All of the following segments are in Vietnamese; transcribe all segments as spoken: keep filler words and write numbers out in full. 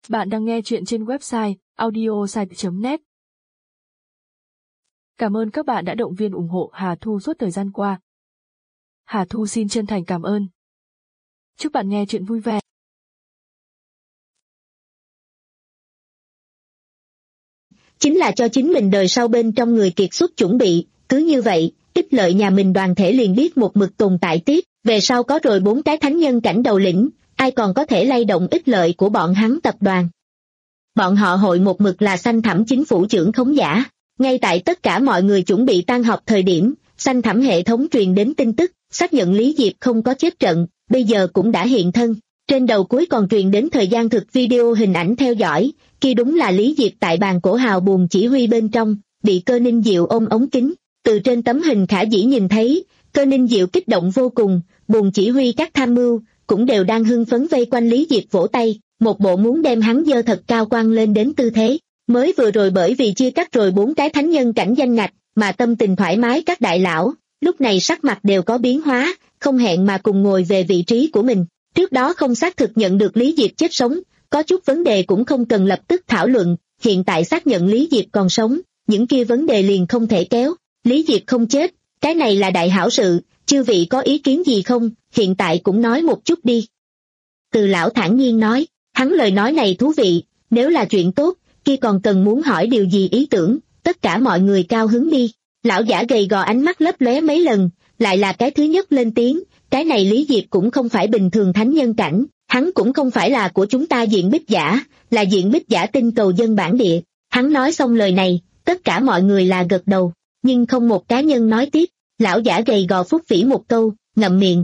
Bạn đang nghe chuyện trên website audiosite chấm net. Cảm ơn các bạn đã động viên ủng hộ Hà Thu suốt thời gian qua. Hà Thu xin chân thành cảm ơn. Chúc bạn nghe chuyện vui vẻ. Chính là cho chính mình đời sau bên trong người kiệt xuất chuẩn bị, cứ như vậy, ích lợi nhà mình đoàn thể liền biết một mực tồn tại tiếp, về sau có rồi bốn cái thánh nhân cảnh đầu lĩnh, ai còn có thể lay động ích lợi của bọn hắn tập đoàn. Bọn họ hội một mực là xanh thẳm chính phủ trưởng khống giả, ngay tại tất cả mọi người chuẩn bị tan họp thời điểm, xanh thẳm hệ thống truyền đến tin tức, xác nhận Lý Diệp không có chết trận, bây giờ cũng đã hiện thân. Trên đầu cuối còn truyền đến thời gian thực video hình ảnh theo dõi, kia đúng là Lý Diệp tại bàn cổ hào buồng chỉ huy bên trong, bị Cơ Ninh Diệu ôm ống kính, từ trên tấm hình khả dĩ nhìn thấy, Cơ Ninh Diệu kích động vô cùng, buồng chỉ huy các tham mưu, cũng đều đang hưng phấn vây quanh Lý Diệp vỗ tay, một bộ muốn đem hắn dơ thật cao quăng lên đến tư thế. Mới vừa rồi bởi vì chia cắt rồi bốn cái thánh nhân cảnh danh ngạch, mà tâm tình thoải mái các đại lão, lúc này sắc mặt đều có biến hóa, không hẹn mà cùng ngồi về vị trí của mình. Trước đó không xác thực nhận được Lý Diệp chết sống, có chút vấn đề cũng không cần lập tức thảo luận, hiện tại xác nhận Lý Diệp còn sống, những kia vấn đề liền không thể kéo. Lý Diệp không chết, cái này là đại hảo sự, chư vị có ý kiến gì không, hiện tại cũng nói một chút đi. Từ lão thản nhiên nói, hắn lời nói này thú vị, nếu là chuyện tốt, kia còn cần muốn hỏi điều gì ý tưởng, tất cả mọi người cao hứng đi. Lão giả gầy gò ánh mắt lấp lóe mấy lần, lại là cái thứ nhất lên tiếng, cái này Lý Diệp cũng không phải bình thường thánh nhân cảnh, hắn cũng không phải là của chúng ta diện bích giả, là diện bích giả tinh cầu dân bản địa. Hắn nói xong lời này, tất cả mọi người là gật đầu, nhưng không một cá nhân nói tiếp. Lão giả gầy gò phúc phỉ một câu, ngậm miệng.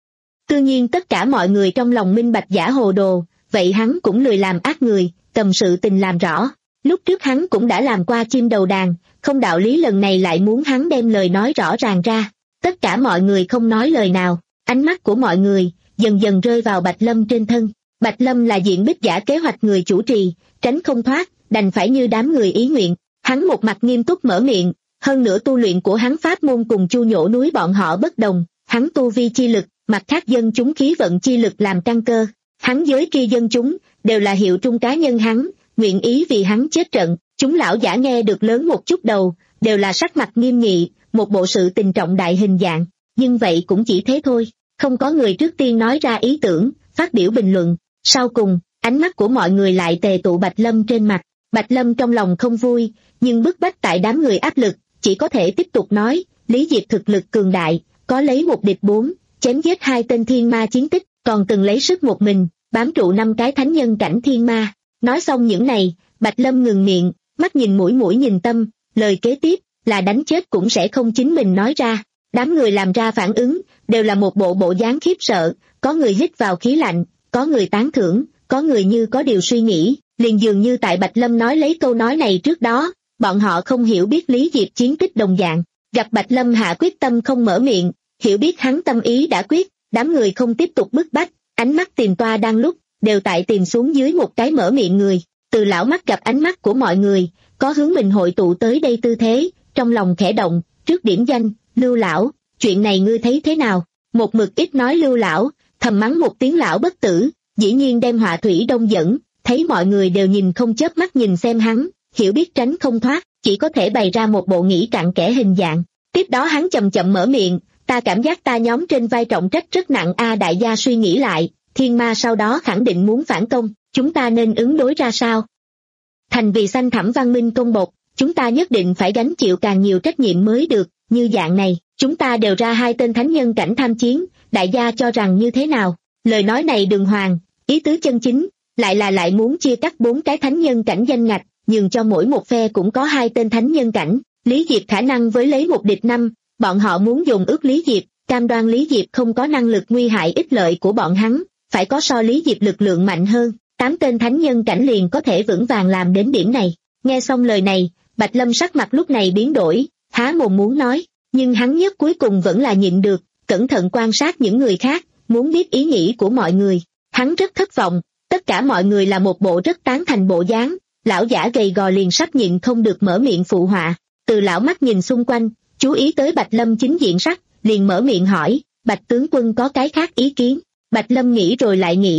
Tự nhiên tất cả mọi người trong lòng minh bạch giả hồ đồ, vậy hắn cũng lười làm ác người, cầm sự tình làm rõ. Lúc trước hắn cũng đã làm qua chim đầu đàn, không đạo lý lần này lại muốn hắn đem lời nói rõ ràng ra. Tất cả mọi người không nói lời nào, ánh mắt của mọi người dần dần rơi vào Bạch Lâm trên thân. Bạch Lâm là diện bích giả kế hoạch người chủ trì, tránh không thoát, đành phải như đám người ý nguyện. Hắn một mặt nghiêm túc mở miệng, hơn nữa tu luyện của hắn pháp môn cùng Chu Nhổ núi bọn họ bất đồng, hắn tu vi chi lực, mặt khác dân chúng khí vận chi lực làm căn cơ. Hắn giới kia dân chúng đều là hiệu trung cá nhân hắn, nguyện ý vì hắn chết trận. Chúng lão giả nghe được lớn một chút đầu, đều là sắc mặt nghiêm nghị, một bộ sự tình trọng đại hình dạng, nhưng vậy cũng chỉ thế thôi, không có người trước tiên nói ra ý tưởng, phát biểu bình luận. Sau cùng, ánh mắt của mọi người lại tề tụ Bạch Lâm trên mặt. Bạch Lâm trong lòng không vui, nhưng bức bách tại đám người áp lực, chỉ có thể tiếp tục nói, Lý Diệp thực lực cường đại, có lấy một địch bốn, chém giết hai tên thiên ma chiến tích, còn từng lấy sức một mình, bám trụ năm cái thánh nhân cảnh thiên ma. Nói xong những này, Bạch Lâm ngừng miệng, mắt nhìn mũi mũi nhìn tâm, lời kế tiếp là đánh chết cũng sẽ không chính mình nói ra. Đám người làm ra phản ứng, đều là một bộ bộ dáng khiếp sợ, có người hít vào khí lạnh, có người tán thưởng, có người như có điều suy nghĩ, liền dường như tại Bạch Lâm nói lấy câu nói này trước đó, bọn họ không hiểu biết Lý Diệp chiến tích đồng dạng. Gặp Bạch Lâm hạ quyết tâm không mở miệng, hiểu biết hắn tâm ý đã quyết, đám người không tiếp tục bức bách, ánh mắt tìm toa đang lúc, đều tại tìm xuống dưới một cái mở miệng người. Từ lão mắt gặp ánh mắt của mọi người, có hướng mình hội tụ tới đây tư thế, trong lòng khẽ động, trước điểm danh, Lưu lão, chuyện này ngươi thấy thế nào? Một mực ít nói Lưu lão, thầm mắng một tiếng lão bất tử, dĩ nhiên đem họa thủy đông dẫn, thấy mọi người đều nhìn không chớp mắt nhìn xem hắn, hiểu biết tránh không thoát, chỉ có thể bày ra một bộ nghĩ cặn kẽ hình dạng. Tiếp đó hắn chậm chậm mở miệng, ta cảm giác ta nhóm trên vai trọng trách rất nặng a. Đại gia suy nghĩ lại, thiên ma sau đó khẳng định muốn phản công, chúng ta nên ứng đối ra sao? Thành vì xanh thẳm văn minh công bộc, chúng ta nhất định phải gánh chịu càng nhiều trách nhiệm mới được, như dạng này, chúng ta đều ra hai tên thánh nhân cảnh tham chiến, đại gia cho rằng như thế nào? Lời nói này đường hoàng, ý tứ chân chính, lại là lại muốn chia cắt bốn cái thánh nhân cảnh danh ngạch, nhường cho mỗi một phe cũng có hai tên thánh nhân cảnh. Lý Diệp khả năng với lấy một địch năm, bọn họ muốn dùng ước Lý Diệp, cam đoan Lý Diệp không có năng lực nguy hại ích lợi của bọn hắn, phải có so Lý Diệp lực lượng mạnh hơn, tám tên thánh nhân cảnh liền có thể vững vàng làm đến điểm này. Nghe xong lời này, Bạch Lâm sắc mặt lúc này biến đổi, há mồm muốn nói, nhưng hắn nhất cuối cùng vẫn là nhịn được, cẩn thận quan sát những người khác, muốn biết ý nghĩ của mọi người. Hắn rất thất vọng, tất cả mọi người là một bộ rất tán thành bộ dáng, lão giả gầy gò liền sắp nhịn không được mở miệng phụ họa. Từ lão mắt nhìn xung quanh, chú ý tới Bạch Lâm chính diện sắc, liền mở miệng hỏi, Bạch tướng quân có cái khác ý kiến? Bạch Lâm nghĩ rồi lại nghĩ,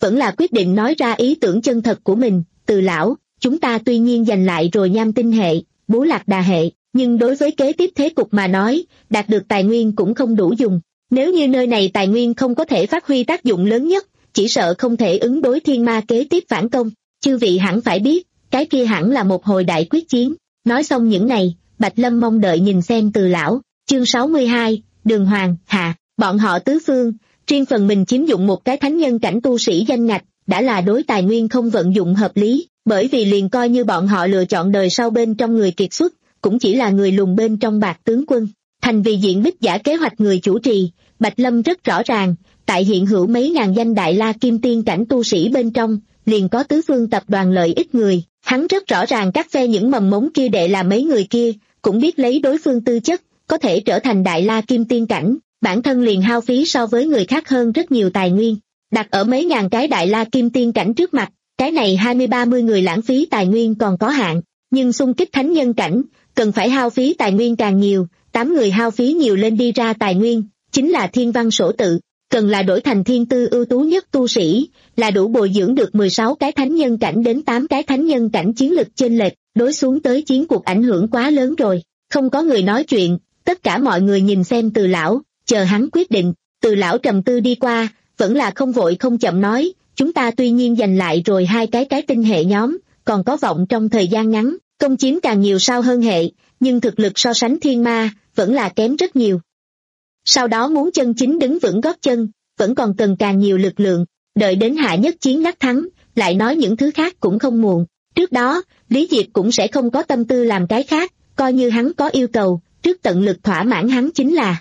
vẫn là quyết định nói ra ý tưởng chân thật của mình. Từ lão, chúng ta tuy nhiên giành lại rồi Nham Tinh hệ, Bố Lạc Đà hệ, nhưng đối với kế tiếp thế cục mà nói, đạt được tài nguyên cũng không đủ dùng. Nếu như nơi này tài nguyên không có thể phát huy tác dụng lớn nhất, chỉ sợ không thể ứng đối thiên ma kế tiếp phản công. Chư vị hẳn phải biết, cái kia hẳn là một hồi đại quyết chiến. Nói xong những này, Bạch Lâm mong đợi nhìn xem Từ lão. Chương sáu mươi hai, Đường Hoàng, hạ, bọn họ tứ phương, riêng phần mình chiếm dụng một cái thánh nhân cảnh tu sĩ danh ngạch, đã là đối tài nguyên không vận dụng hợp lý, bởi vì liền coi như bọn họ lựa chọn đời sau bên trong người kiệt xuất, cũng chỉ là người lùn bên trong bạc tướng quân. Thành vì diện bích giả kế hoạch người chủ trì, Bạch Lâm rất rõ ràng, tại hiện hữu mấy ngàn danh đại la kim tiên cảnh tu sĩ bên trong, liền có tứ phương tập đoàn lợi ích người, hắn rất rõ ràng các phe những mầm mống kia đệ là mấy người kia, cũng biết lấy đối phương tư chất, có thể trở thành đại la kim tiên cảnh, bản thân liền hao phí so với người khác hơn rất nhiều tài nguyên. Đặt ở mấy ngàn cái đại la kim tiên cảnh trước mặt, cái này hai mươi ba mươi người lãng phí tài nguyên còn có hạn, nhưng xung kích thánh nhân cảnh, cần phải hao phí tài nguyên càng nhiều, tám người hao phí nhiều lên đi ra tài nguyên, chính là thiên văn sổ tự, cần là đổi thành thiên tư ưu tú nhất tu sĩ, là đủ bồi dưỡng được mười sáu cái thánh nhân cảnh đến tám cái thánh nhân cảnh chiến lực chênh lệch, đối xuống tới chiến cuộc ảnh hưởng quá lớn rồi. Không có người nói chuyện, tất cả mọi người nhìn xem Từ lão, chờ hắn quyết định. Từ lão trầm tư đi qua, vẫn là không vội không chậm nói, chúng ta tuy nhiên giành lại rồi hai cái cái tinh hệ nhóm, còn có vọng trong thời gian ngắn, công chiếm càng nhiều sao hơn hệ, nhưng thực lực so sánh thiên ma, vẫn là kém rất nhiều. Sau đó muốn chân chính đứng vững gót chân, vẫn còn cần càng nhiều lực lượng, đợi đến hạ nhất chiến đắc thắng, lại nói những thứ khác cũng không muộn. Trước đó, Lý Diệp cũng sẽ không có tâm tư làm cái khác, coi như hắn có yêu cầu, trước tận lực thỏa mãn hắn chính là.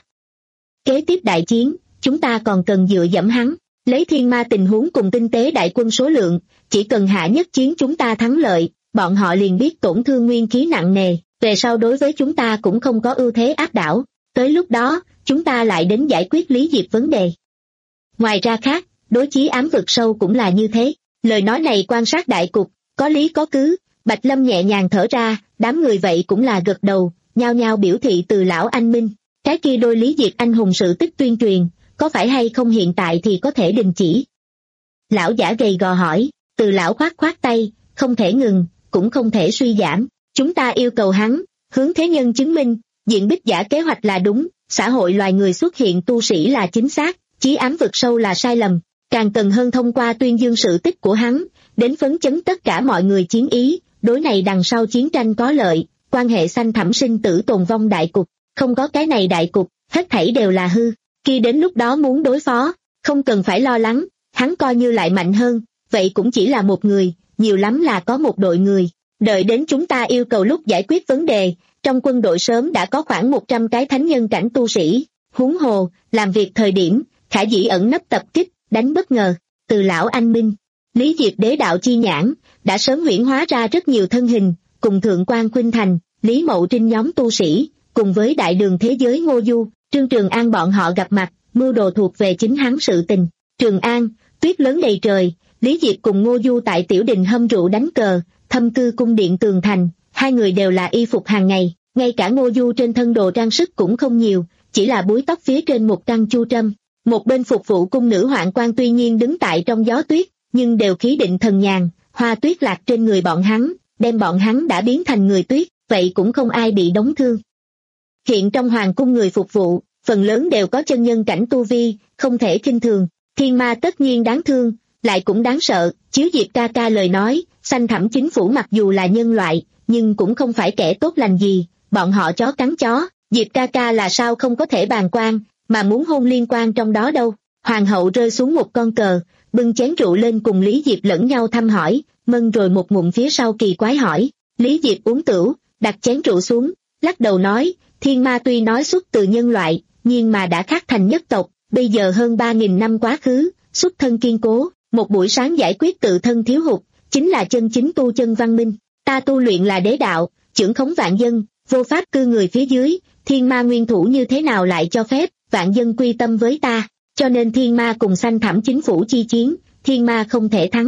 Kế tiếp đại chiến, chúng ta còn cần dựa dẫm hắn, lấy thiên ma tình huống cùng tinh tế đại quân số lượng, chỉ cần hạ nhất chiến chúng ta thắng lợi, bọn họ liền biết tổn thương nguyên khí nặng nề, về sau đối với chúng ta cũng không có ưu thế áp đảo, tới lúc đó, chúng ta lại đến giải quyết Lý Diệp vấn đề. Ngoài ra khác, đối chí ám vực sâu cũng là như thế, lời nói này quan sát đại cục, có lý có cứ. Bạch Lâm nhẹ nhàng thở ra, đám người vậy cũng là gật đầu, nhao nhao biểu thị Từ lão anh minh. Cái kia đôi Lý Diệp anh hùng sự tích tuyên truyền, có phải hay không hiện tại thì có thể đình chỉ? Lão giả gầy gò hỏi. Từ lão khoát khoát tay, không thể ngừng, cũng không thể suy giảm. Chúng ta yêu cầu hắn, hướng thế nhân chứng minh, diện bích giả kế hoạch là đúng, xã hội loài người xuất hiện tu sĩ là chính xác, chí ám vực sâu là sai lầm. Càng cần hơn thông qua tuyên dương sự tích của hắn, đến phấn chấn tất cả mọi người chiến ý, đối này đằng sau chiến tranh có lợi, quan hệ sanh thẳm sinh tử tồn vong đại cục, không có cái này đại cục, hết thảy đều là hư. Khi đến lúc đó muốn đối phó, không cần phải lo lắng, hắn coi như lại mạnh hơn, vậy cũng chỉ là một người, nhiều lắm là có một đội người. Đợi đến chúng ta yêu cầu lúc giải quyết vấn đề, trong quân đội sớm đã có khoảng một trăm cái thánh nhân cảnh tu sĩ, huống hồ, làm việc thời điểm, khả dĩ ẩn nấp tập kích, đánh bất ngờ. Từ lão anh minh, Lý Diệp đế đạo chi nhãn, đã sớm huyễn hóa ra rất nhiều thân hình, cùng Thượng quan Khuynh Thành, Lý Mậu Trinh nhóm tu sĩ, cùng với đại đường thế giới Ngô Du, Trương Trường An bọn họ gặp mặt, mưu đồ thuộc về chính hắn sự tình. Trường An, tuyết lớn đầy trời, Lý Diệp cùng Ngô Du tại tiểu đình hâm rượu đánh cờ, thâm cư cung điện tường thành, hai người đều là y phục hàng ngày, ngay cả Ngô Du trên thân đồ trang sức cũng không nhiều, chỉ là búi tóc phía trên một căn chu trâm. Một bên phục vụ cung nữ hoạn quan tuy nhiên đứng tại trong gió tuyết, nhưng đều khí định thần nhàn, hoa tuyết lạc trên người bọn hắn, đem bọn hắn đã biến thành người tuyết, vậy cũng không ai bị đóng thương. Hiện trong hoàng cung người phục vụ, phần lớn đều có chân nhân cảnh tu vi, không thể khinh thường, thiên ma tất nhiên đáng thương, lại cũng đáng sợ. Chiếu Diệp ca ca lời nói, sanh thẳm chính phủ mặc dù là nhân loại, nhưng cũng không phải kẻ tốt lành gì, bọn họ chó cắn chó, Diệp ca ca là sao không có thể bàn quan, mà muốn hôn liên quan trong đó đâu. Hoàng hậu rơi xuống một con cờ, bưng chén rượu lên cùng Lý Diệp lẫn nhau thăm hỏi, mân rồi một ngụm phía sau kỳ quái hỏi. Lý Diệp uống tửu, đặt chén rượu xuống, lắc đầu nói, thiên ma tuy nói xuất từ nhân loại, nhưng mà đã khác thành nhất tộc, bây giờ hơn ba nghìn năm quá khứ, xuất thân kiên cố, một buổi sáng giải quyết tự thân thiếu hụt, chính là chân chính tu chân văn minh. Ta tu luyện là đế đạo, chưởng khống vạn dân, vô pháp cư người phía dưới, thiên ma nguyên thủ như thế nào lại cho phép vạn dân quy tâm với ta, cho nên thiên ma cùng sanh thẳm chính phủ chi chiến, thiên ma không thể thắng.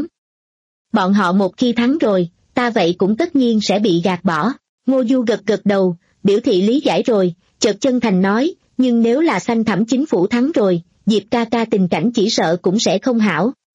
Bọn họ một khi thắng rồi, ta vậy cũng tất nhiên sẽ bị gạt bỏ. Ngô Du gật gật đầu, biểu thị lý giải rồi, chợt chân thành nói, nhưng nếu là sanh thẳm chính phủ thắng rồi, Diệp ca ca tình cảnh chỉ sợ cũng sẽ không hảo.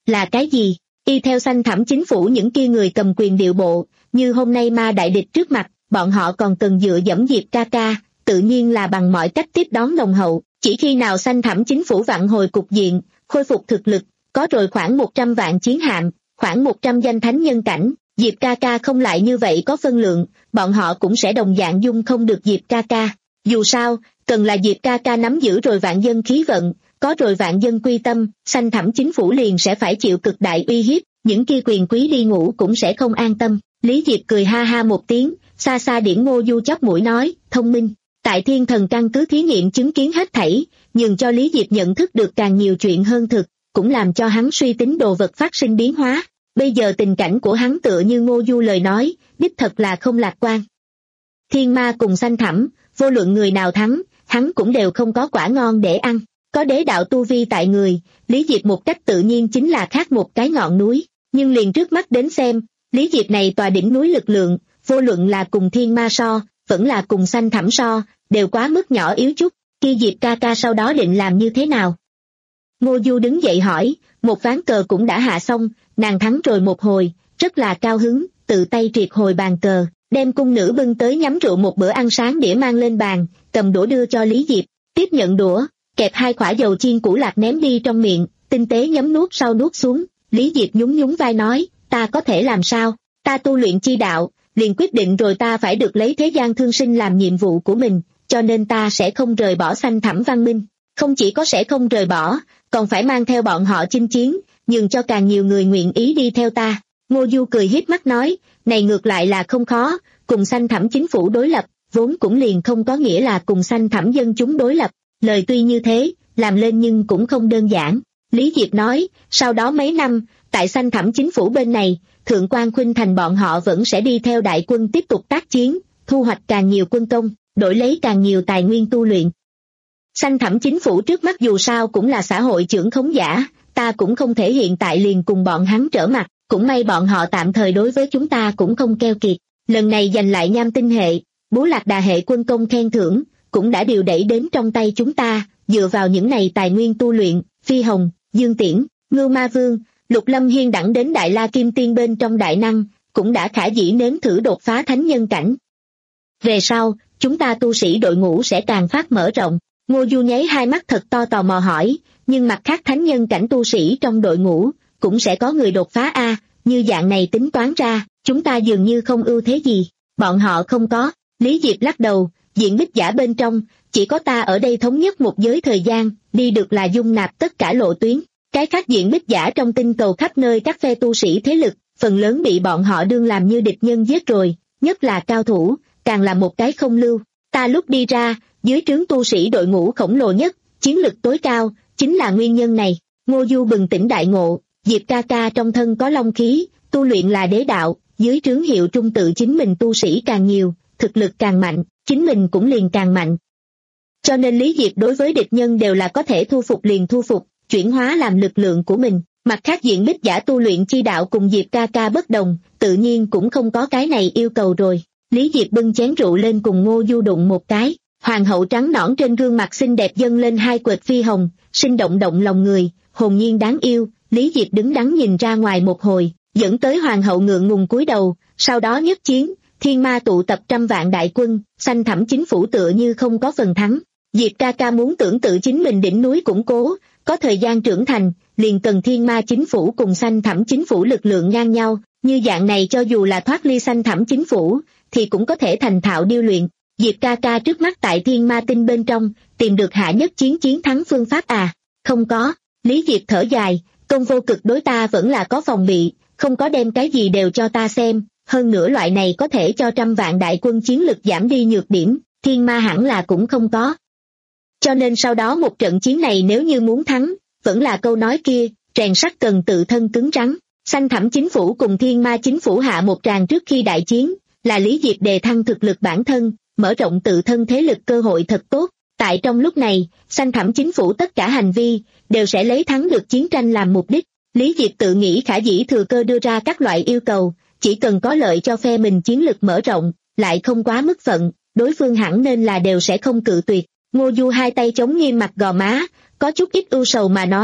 Là cái gì? Y theo Xanh Thẳm Chính phủ những kia người cầm quyền điệu bộ, như hôm nay ma đại địch trước mặt, bọn họ còn cần dựa dẫm Diệp ca ca, tự nhiên là bằng mọi cách tiếp đón nồng hậu. Chỉ khi nào Xanh Thẳm Chính phủ vặn hồi cục diện, khôi phục thực lực, có rồi khoảng một trăm vạn chiến hạm, khoảng một trăm danh thánh nhân cảnh, Diệp ca ca không lại như vậy có phân lượng, bọn họ cũng sẽ đồng dạng dung không được Diệp ca ca. Dù sao, cần là Diệp ca ca nắm giữ rồi vạn dân khí vận, có rồi vạn dân quy tâm, Xanh Thẳm Chính phủ liền sẽ phải chịu cực đại uy hiếp, những kia quyền quý đi ngủ cũng sẽ không an tâm. Lý Diệp cười ha ha một tiếng, xa xa điển Ngô Du chóp mũi nói, thông minh. Tại Thiên Thần căn cứ thí nghiệm chứng kiến hết thảy, nhường cho Lý Diệp nhận thức được càng nhiều chuyện hơn thực, cũng làm cho hắn suy tính đồ vật phát sinh biến hóa. Bây giờ tình cảnh của hắn tựa như Ngô Du lời nói, đích thật là không lạc quan. Thiên ma cùng Xanh Thẳm, vô luận người nào thắng, hắn cũng đều không có quả ngon để ăn. Có đế đạo tu vi tại người, Lý Diệp một cách tự nhiên chính là khác một cái ngọn núi. Nhưng liền trước mắt đến xem, Lý Diệp này tòa đỉnh núi lực lượng, vô luận là cùng thiên ma so, vẫn là cùng Xanh Thẳm so, đều quá mức nhỏ yếu chút. Kia Diệp ca ca sau đó định làm như thế nào? Ngô Du đứng dậy hỏi, một ván cờ cũng đã hạ xong, nàng thắng rồi một hồi, rất là cao hứng, tự tay triệt hồi bàn cờ, đem cung nữ bưng tới nhắm rượu một bữa ăn sáng đĩa mang lên bàn, cầm đũa đưa cho Lý Diệp, tiếp nhận đũa, kẹp hai quả dầu chiên củ lạc ném đi trong miệng, tinh tế nhấm nuốt sau nuốt xuống. Lý Diệp nhún nhún vai nói, ta có thể làm sao, ta tu luyện chi đạo, liền quyết định rồi ta phải được lấy thế gian thương sinh làm nhiệm vụ của mình, cho nên ta sẽ không rời bỏ Xanh Thẳm văn minh, không chỉ có sẽ không rời bỏ, còn phải mang theo bọn họ chinh chiến, nhường cho càng nhiều người nguyện ý đi theo ta. Ngô Du cười híp mắt nói, này ngược lại là không khó, cùng Xanh Thẳm Chính phủ đối lập, vốn cũng liền không có nghĩa là cùng Xanh Thẳm dân chúng đối lập, lời tuy như thế, làm lên nhưng cũng không đơn giản. Lý Diệp nói, sau đó mấy năm, tại Xanh Thẳm Chính phủ bên này, Thượng quan Khuynh Thành bọn họ vẫn sẽ đi theo đại quân tiếp tục tác chiến, thu hoạch càng nhiều quân công, đổi lấy càng nhiều tài nguyên tu luyện. Xanh Thẳm Chính phủ trước mắt dù sao cũng là xã hội trưởng khống giả, ta cũng không thể hiện tại liền cùng bọn hắn trở mặt, cũng may bọn họ tạm thời đối với chúng ta cũng không keo kiệt. Lần này giành lại Nham Tinh hệ, Bố Lạc Đà hệ quân công khen thưởng, cũng đã điều đẩy đến trong tay chúng ta, dựa vào những này tài nguyên tu luyện, Phi Hồng, Dương Tiễn, Ngưu Ma Vương, Lục Lâm Hiên đẳng đến Đại La Kim Tiên bên trong đại năng, cũng đã khả dĩ nếm thử đột phá thánh nhân cảnh. Về sau, chúng ta tu sĩ đội ngũ sẽ càng phát mở rộng. Ngô Du nháy hai mắt thật to tò mò hỏi, nhưng mặt khác thánh nhân cảnh tu sĩ trong đội ngũ, cũng sẽ có người đột phá a, như dạng này tính toán ra, chúng ta dường như không ưu thế gì, bọn họ không có. Lý Diệp lắc đầu, diện bích giả bên trong, chỉ có ta ở đây thống nhất một giới thời gian, đi được là dung nạp tất cả lộ tuyến. Cái khác diện bích giả trong tinh cầu khắp nơi các phe tu sĩ thế lực, phần lớn bị bọn họ đương làm như địch nhân giết rồi, nhất là cao thủ, càng là một cái không lưu. Ta lúc đi ra, dưới trướng tu sĩ đội ngũ khổng lồ nhất, chiến lực tối cao, chính là nguyên nhân này. Ngô Du bừng tỉnh đại ngộ, Diệp ca ca trong thân có long khí, tu luyện là đế đạo, dưới trướng hiệu trung tự chính mình tu sĩ càng nhiều, thực lực càng mạnh, chính mình cũng liền càng mạnh. Cho nên Lý Diệp đối với địch nhân đều là có thể thu phục liền thu phục, chuyển hóa làm lực lượng của mình. Mặt khác diện bích giả tu luyện chi đạo cùng Diệp ca ca bất đồng, tự nhiên cũng không có cái này yêu cầu rồi. Lý Diệp bưng chén rượu lên cùng Ngô Du đụng một cái, hoàng hậu trắng nõn trên gương mặt xinh đẹp dâng lên hai quệt phi hồng, sinh động động lòng người, hồn nhiên đáng yêu. Lý Diệp đứng đắn nhìn ra ngoài một hồi, dẫn tới hoàng hậu ngượng ngùng cúi đầu, sau đó nhất chiến, thiên ma tụ tập trăm vạn đại quân, Xanh Thẳm Chính phủ tựa như không có phần thắng. Diệp ca ca muốn tưởng tự chính mình đỉnh núi củng cố, có thời gian trưởng thành, liền cần thiên ma chính phủ cùng Xanh Thẳm Chính phủ lực lượng ngang nhau, như dạng này cho dù là thoát ly Xanh Thẳm Chính phủ, thì cũng có thể thành thạo điêu luyện. Diệp ca ca trước mắt tại thiên ma tinh bên trong, tìm được hạ nhất chiến chiến thắng phương pháp à? Không có. Lý Diệp thở dài, công vô cực đối ta vẫn là có phòng bị, không có đem cái gì đều cho ta xem, hơn nữa loại này có thể cho trăm vạn đại quân chiến lực giảm đi nhược điểm, thiên ma hẳn là cũng không có. Cho nên sau đó một trận chiến này nếu như muốn thắng, vẫn là câu nói kia, rèn sắt cần tự thân cứng rắn. Xanh Thẳm Chính phủ cùng thiên ma chính phủ hạ một tràng trước khi đại chiến, là Lý Diệp đề thăng thực lực bản thân, mở rộng tự thân thế lực cơ hội thật tốt. Tại trong lúc này, Xanh Thẳm Chính phủ tất cả hành vi, đều sẽ lấy thắng được chiến tranh làm mục đích. Lý Diệp tự nghĩ khả dĩ thừa cơ đưa ra các loại yêu cầu, chỉ cần có lợi cho phe mình chiến lực mở rộng, lại không quá mức phận, đối phương hẳn nên là đều sẽ không cự tuyệt. Ngô Du hai tay chống nghiêm mặt gò má, có chút ít ưu sầu mà nói,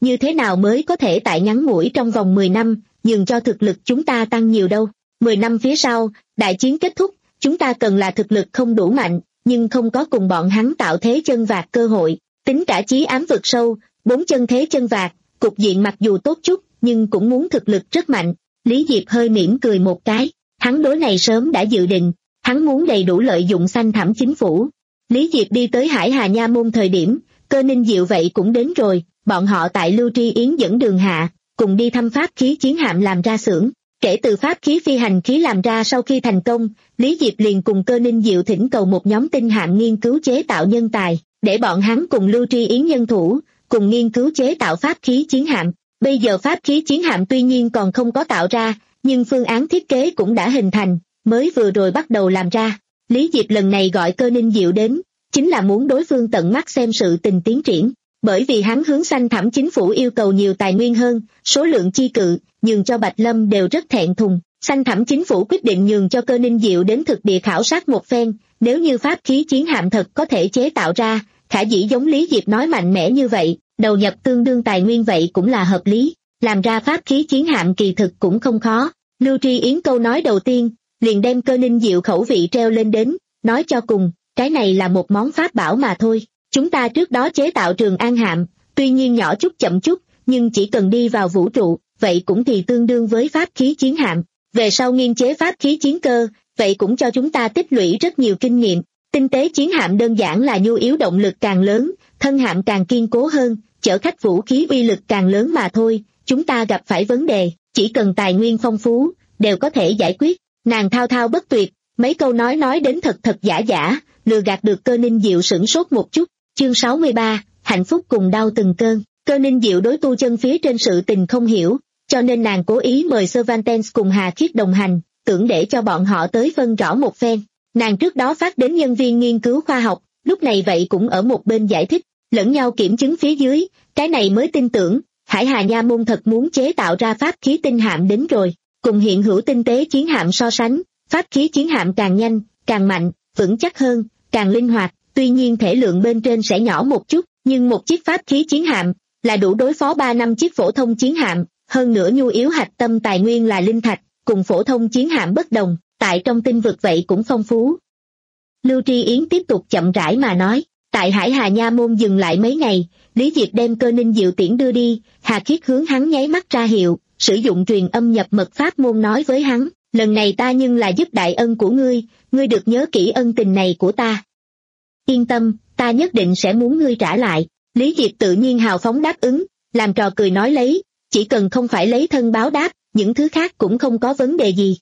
như thế nào mới có thể tại ngắn ngủi trong vòng mười năm, nhường cho thực lực chúng ta tăng nhiều đâu. mười năm phía sau, đại chiến kết thúc, chúng ta cần là thực lực không đủ mạnh, nhưng không có cùng bọn hắn tạo thế chân vạc cơ hội. Tính cả chí ám vực sâu, bốn chân thế chân vạc, cục diện mặc dù tốt chút, nhưng cũng muốn thực lực rất mạnh. Lý Diệp hơi mỉm cười một cái, hắn đối này sớm đã dự định, hắn muốn đầy đủ lợi dụng xanh thẳm chính phủ. Lý Diệp đi tới Hải Hà Nha Môn thời điểm, Cơ Ninh Diệu vậy cũng đến rồi, bọn họ tại Lưu Tri Yến dẫn đường hạ, cùng đi thăm pháp khí chiến hạm làm ra xưởng. Kể từ pháp khí phi hành khí làm ra sau khi thành công, Lý Diệp liền cùng Cơ Ninh Diệu thỉnh cầu một nhóm tinh hạm nghiên cứu chế tạo nhân tài, để bọn hắn cùng Lưu Tri Yến nhân thủ, cùng nghiên cứu chế tạo pháp khí chiến hạm. Bây giờ pháp khí chiến hạm tuy nhiên còn không có tạo ra, nhưng phương án thiết kế cũng đã hình thành, mới vừa rồi bắt đầu làm ra. Lý Diệp lần này gọi Cơ Ninh Diệu đến, chính là muốn đối phương tận mắt xem sự tình tiến triển, bởi vì hắn hướng xanh thẳm chính phủ yêu cầu nhiều tài nguyên hơn, số lượng chi cự, nhường cho Bạch Lâm đều rất thẹn thùng. Xanh thẳm chính phủ quyết định nhường cho Cơ Ninh Diệu đến thực địa khảo sát một phen, nếu như pháp khí chiến hạm thật có thể chế tạo ra, khả dĩ giống Lý Diệp nói mạnh mẽ như vậy, đầu nhập tương đương tài nguyên vậy cũng là hợp lý, làm ra pháp khí chiến hạm kỳ thực cũng không khó. Lưu Tri Yến câu nói đầu tiên, liền đem Cơ Ninh Diệu khẩu vị treo lên đến, nói cho cùng, cái này là một món pháp bảo mà thôi. Chúng ta trước đó chế tạo Trường An hạm, tuy nhiên nhỏ chút chậm chút, nhưng chỉ cần đi vào vũ trụ, vậy cũng thì tương đương với pháp khí chiến hạm. Về sau nghiên chế pháp khí chiến cơ, vậy cũng cho chúng ta tích lũy rất nhiều kinh nghiệm. Tinh tế chiến hạm đơn giản là nhu yếu động lực càng lớn, thân hạm càng kiên cố hơn, chở khách vũ khí uy lực càng lớn mà thôi. Chúng ta gặp phải vấn đề, chỉ cần tài nguyên phong phú, đều có thể giải quyết. Nàng thao thao bất tuyệt, mấy câu nói nói đến thật thật giả giả, lừa gạt được Cơ Ninh Diệu sửng sốt một chút. Chương sáu mươi ba, hạnh phúc cùng đau từng cơn. Cơ Ninh Diệu đối tu chân phía trên sự tình không hiểu, cho nên nàng cố ý mời Cervantes cùng Hà Khiết đồng hành, tưởng để cho bọn họ tới phân rõ một phen. Nàng trước đó phát đến nhân viên nghiên cứu khoa học, lúc này vậy cũng ở một bên giải thích, lẫn nhau kiểm chứng phía dưới, cái này mới tin tưởng, Hải Hà Nha Môn thật muốn chế tạo ra pháp khí tinh hạm đến rồi. Cùng hiện hữu tinh tế chiến hạm so sánh, pháp khí chiến hạm càng nhanh, càng mạnh, vững chắc hơn, càng linh hoạt, tuy nhiên thể lượng bên trên sẽ nhỏ một chút, nhưng một chiếc pháp khí chiến hạm là đủ đối phó ba năm chiếc phổ thông chiến hạm, hơn nữa nhu yếu hạch tâm tài nguyên là linh thạch, cùng phổ thông chiến hạm bất đồng, tại trong tinh vực vậy cũng phong phú. Lưu Tri Yến tiếp tục chậm rãi mà nói, tại Hải Hà Nha Môn dừng lại mấy ngày, Lý Diệp đem Cơ Ninh Diệu tiễn đưa đi, Hà Khiết hướng hắn nháy mắt ra hiệu, sử dụng truyền âm nhập mật pháp môn nói với hắn, lần này ta nhưng là giúp đại ân của ngươi, ngươi được nhớ kỹ ân tình này của ta. Yên tâm, ta nhất định sẽ muốn ngươi trả lại. Lý Diệp tự nhiên hào phóng đáp ứng, làm trò cười nói lấy, chỉ cần không phải lấy thân báo đáp, những thứ khác cũng không có vấn đề gì.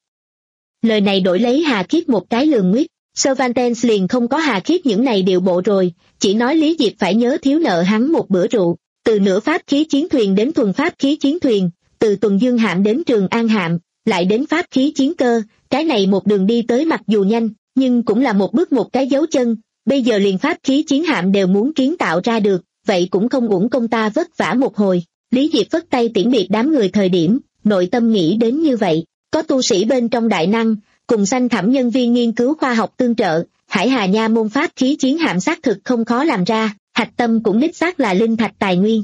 Lời này đổi lấy Hà Khiết một cái lườm nguyết, Cervantes liền không có Hà Khiết những này điều bộ rồi, chỉ nói Lý Diệp phải nhớ thiếu nợ hắn một bữa rượu, từ nửa pháp khí chiến thuyền đến thuần pháp khí chiến thuyền, từ tuần dương hạm đến Trường An hạm, lại đến pháp khí chiến cơ, cái này một đường đi tới mặc dù nhanh, nhưng cũng là một bước một cái dấu chân, bây giờ liền pháp khí chiến hạm đều muốn kiến tạo ra được, vậy cũng không uổng công ta vất vả một hồi. Lý Diệp vất tay tiễn biệt đám người thời điểm, nội tâm nghĩ đến như vậy, có tu sĩ bên trong đại năng, cùng xanh thẳm nhân viên nghiên cứu khoa học tương trợ, Hải Hà Nha Môn pháp khí chiến hạm xác thực không khó làm ra, hạch tâm cũng đích xác là linh thạch tài nguyên.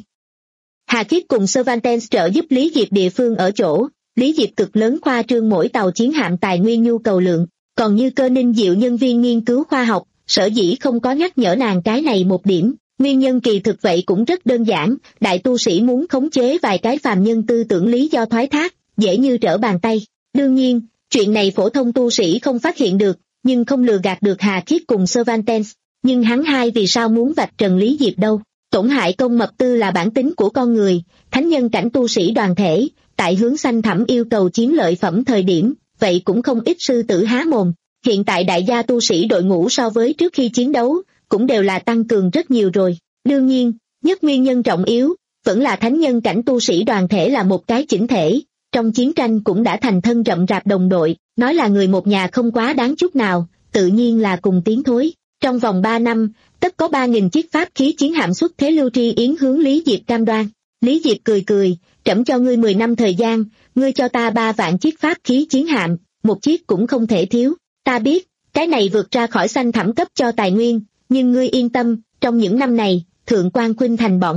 Hà Khiết cùng Cervantes trợ giúp Lý Diệp địa phương ở chỗ, Lý Diệp cực lớn khoa trương mỗi tàu chiến hạm tài nguyên nhu cầu lượng, còn như Cơ Ninh Diệu nhân viên nghiên cứu khoa học, sở dĩ không có nhắc nhở nàng cái này một điểm, nguyên nhân kỳ thực vậy cũng rất đơn giản, đại tu sĩ muốn khống chế vài cái phàm nhân tư tưởng lý do thoái thác, dễ như trở bàn tay. Đương nhiên, chuyện này phổ thông tu sĩ không phát hiện được, nhưng không lừa gạt được Hà Khiết cùng Cervantes, nhưng hắn hai vì sao muốn vạch trần Lý Diệp đâu. Tổn hại công mập tư là bản tính của con người, thánh nhân cảnh tu sĩ đoàn thể, tại hướng xanh thẳm yêu cầu chiến lợi phẩm thời điểm, vậy cũng không ít sư tử há mồm. Hiện tại đại gia tu sĩ đội ngũ so với trước khi chiến đấu, cũng đều là tăng cường rất nhiều rồi. Đương nhiên, nhất nguyên nhân trọng yếu, vẫn là thánh nhân cảnh tu sĩ đoàn thể là một cái chỉnh thể, trong chiến tranh cũng đã thành thân rậm rạp đồng đội, nói là người một nhà không quá đáng chút nào, tự nhiên là cùng tiến thối. Trong vòng ba năm, tất có ba nghìn chiếc pháp khí chiến hạm xuất thế. Lưu Tri Yến hướng Lý Diệp cam đoan. Lý Diệp cười cười, trẫm cho ngươi mười năm thời gian, ngươi cho ta ba vạn chiếc pháp khí chiến hạm, một chiếc cũng không thể thiếu. Ta biết, cái này vượt ra khỏi xanh thẳm cấp cho tài nguyên, nhưng ngươi yên tâm, trong những năm này, Thượng quan Khuynh Thành bọn họ,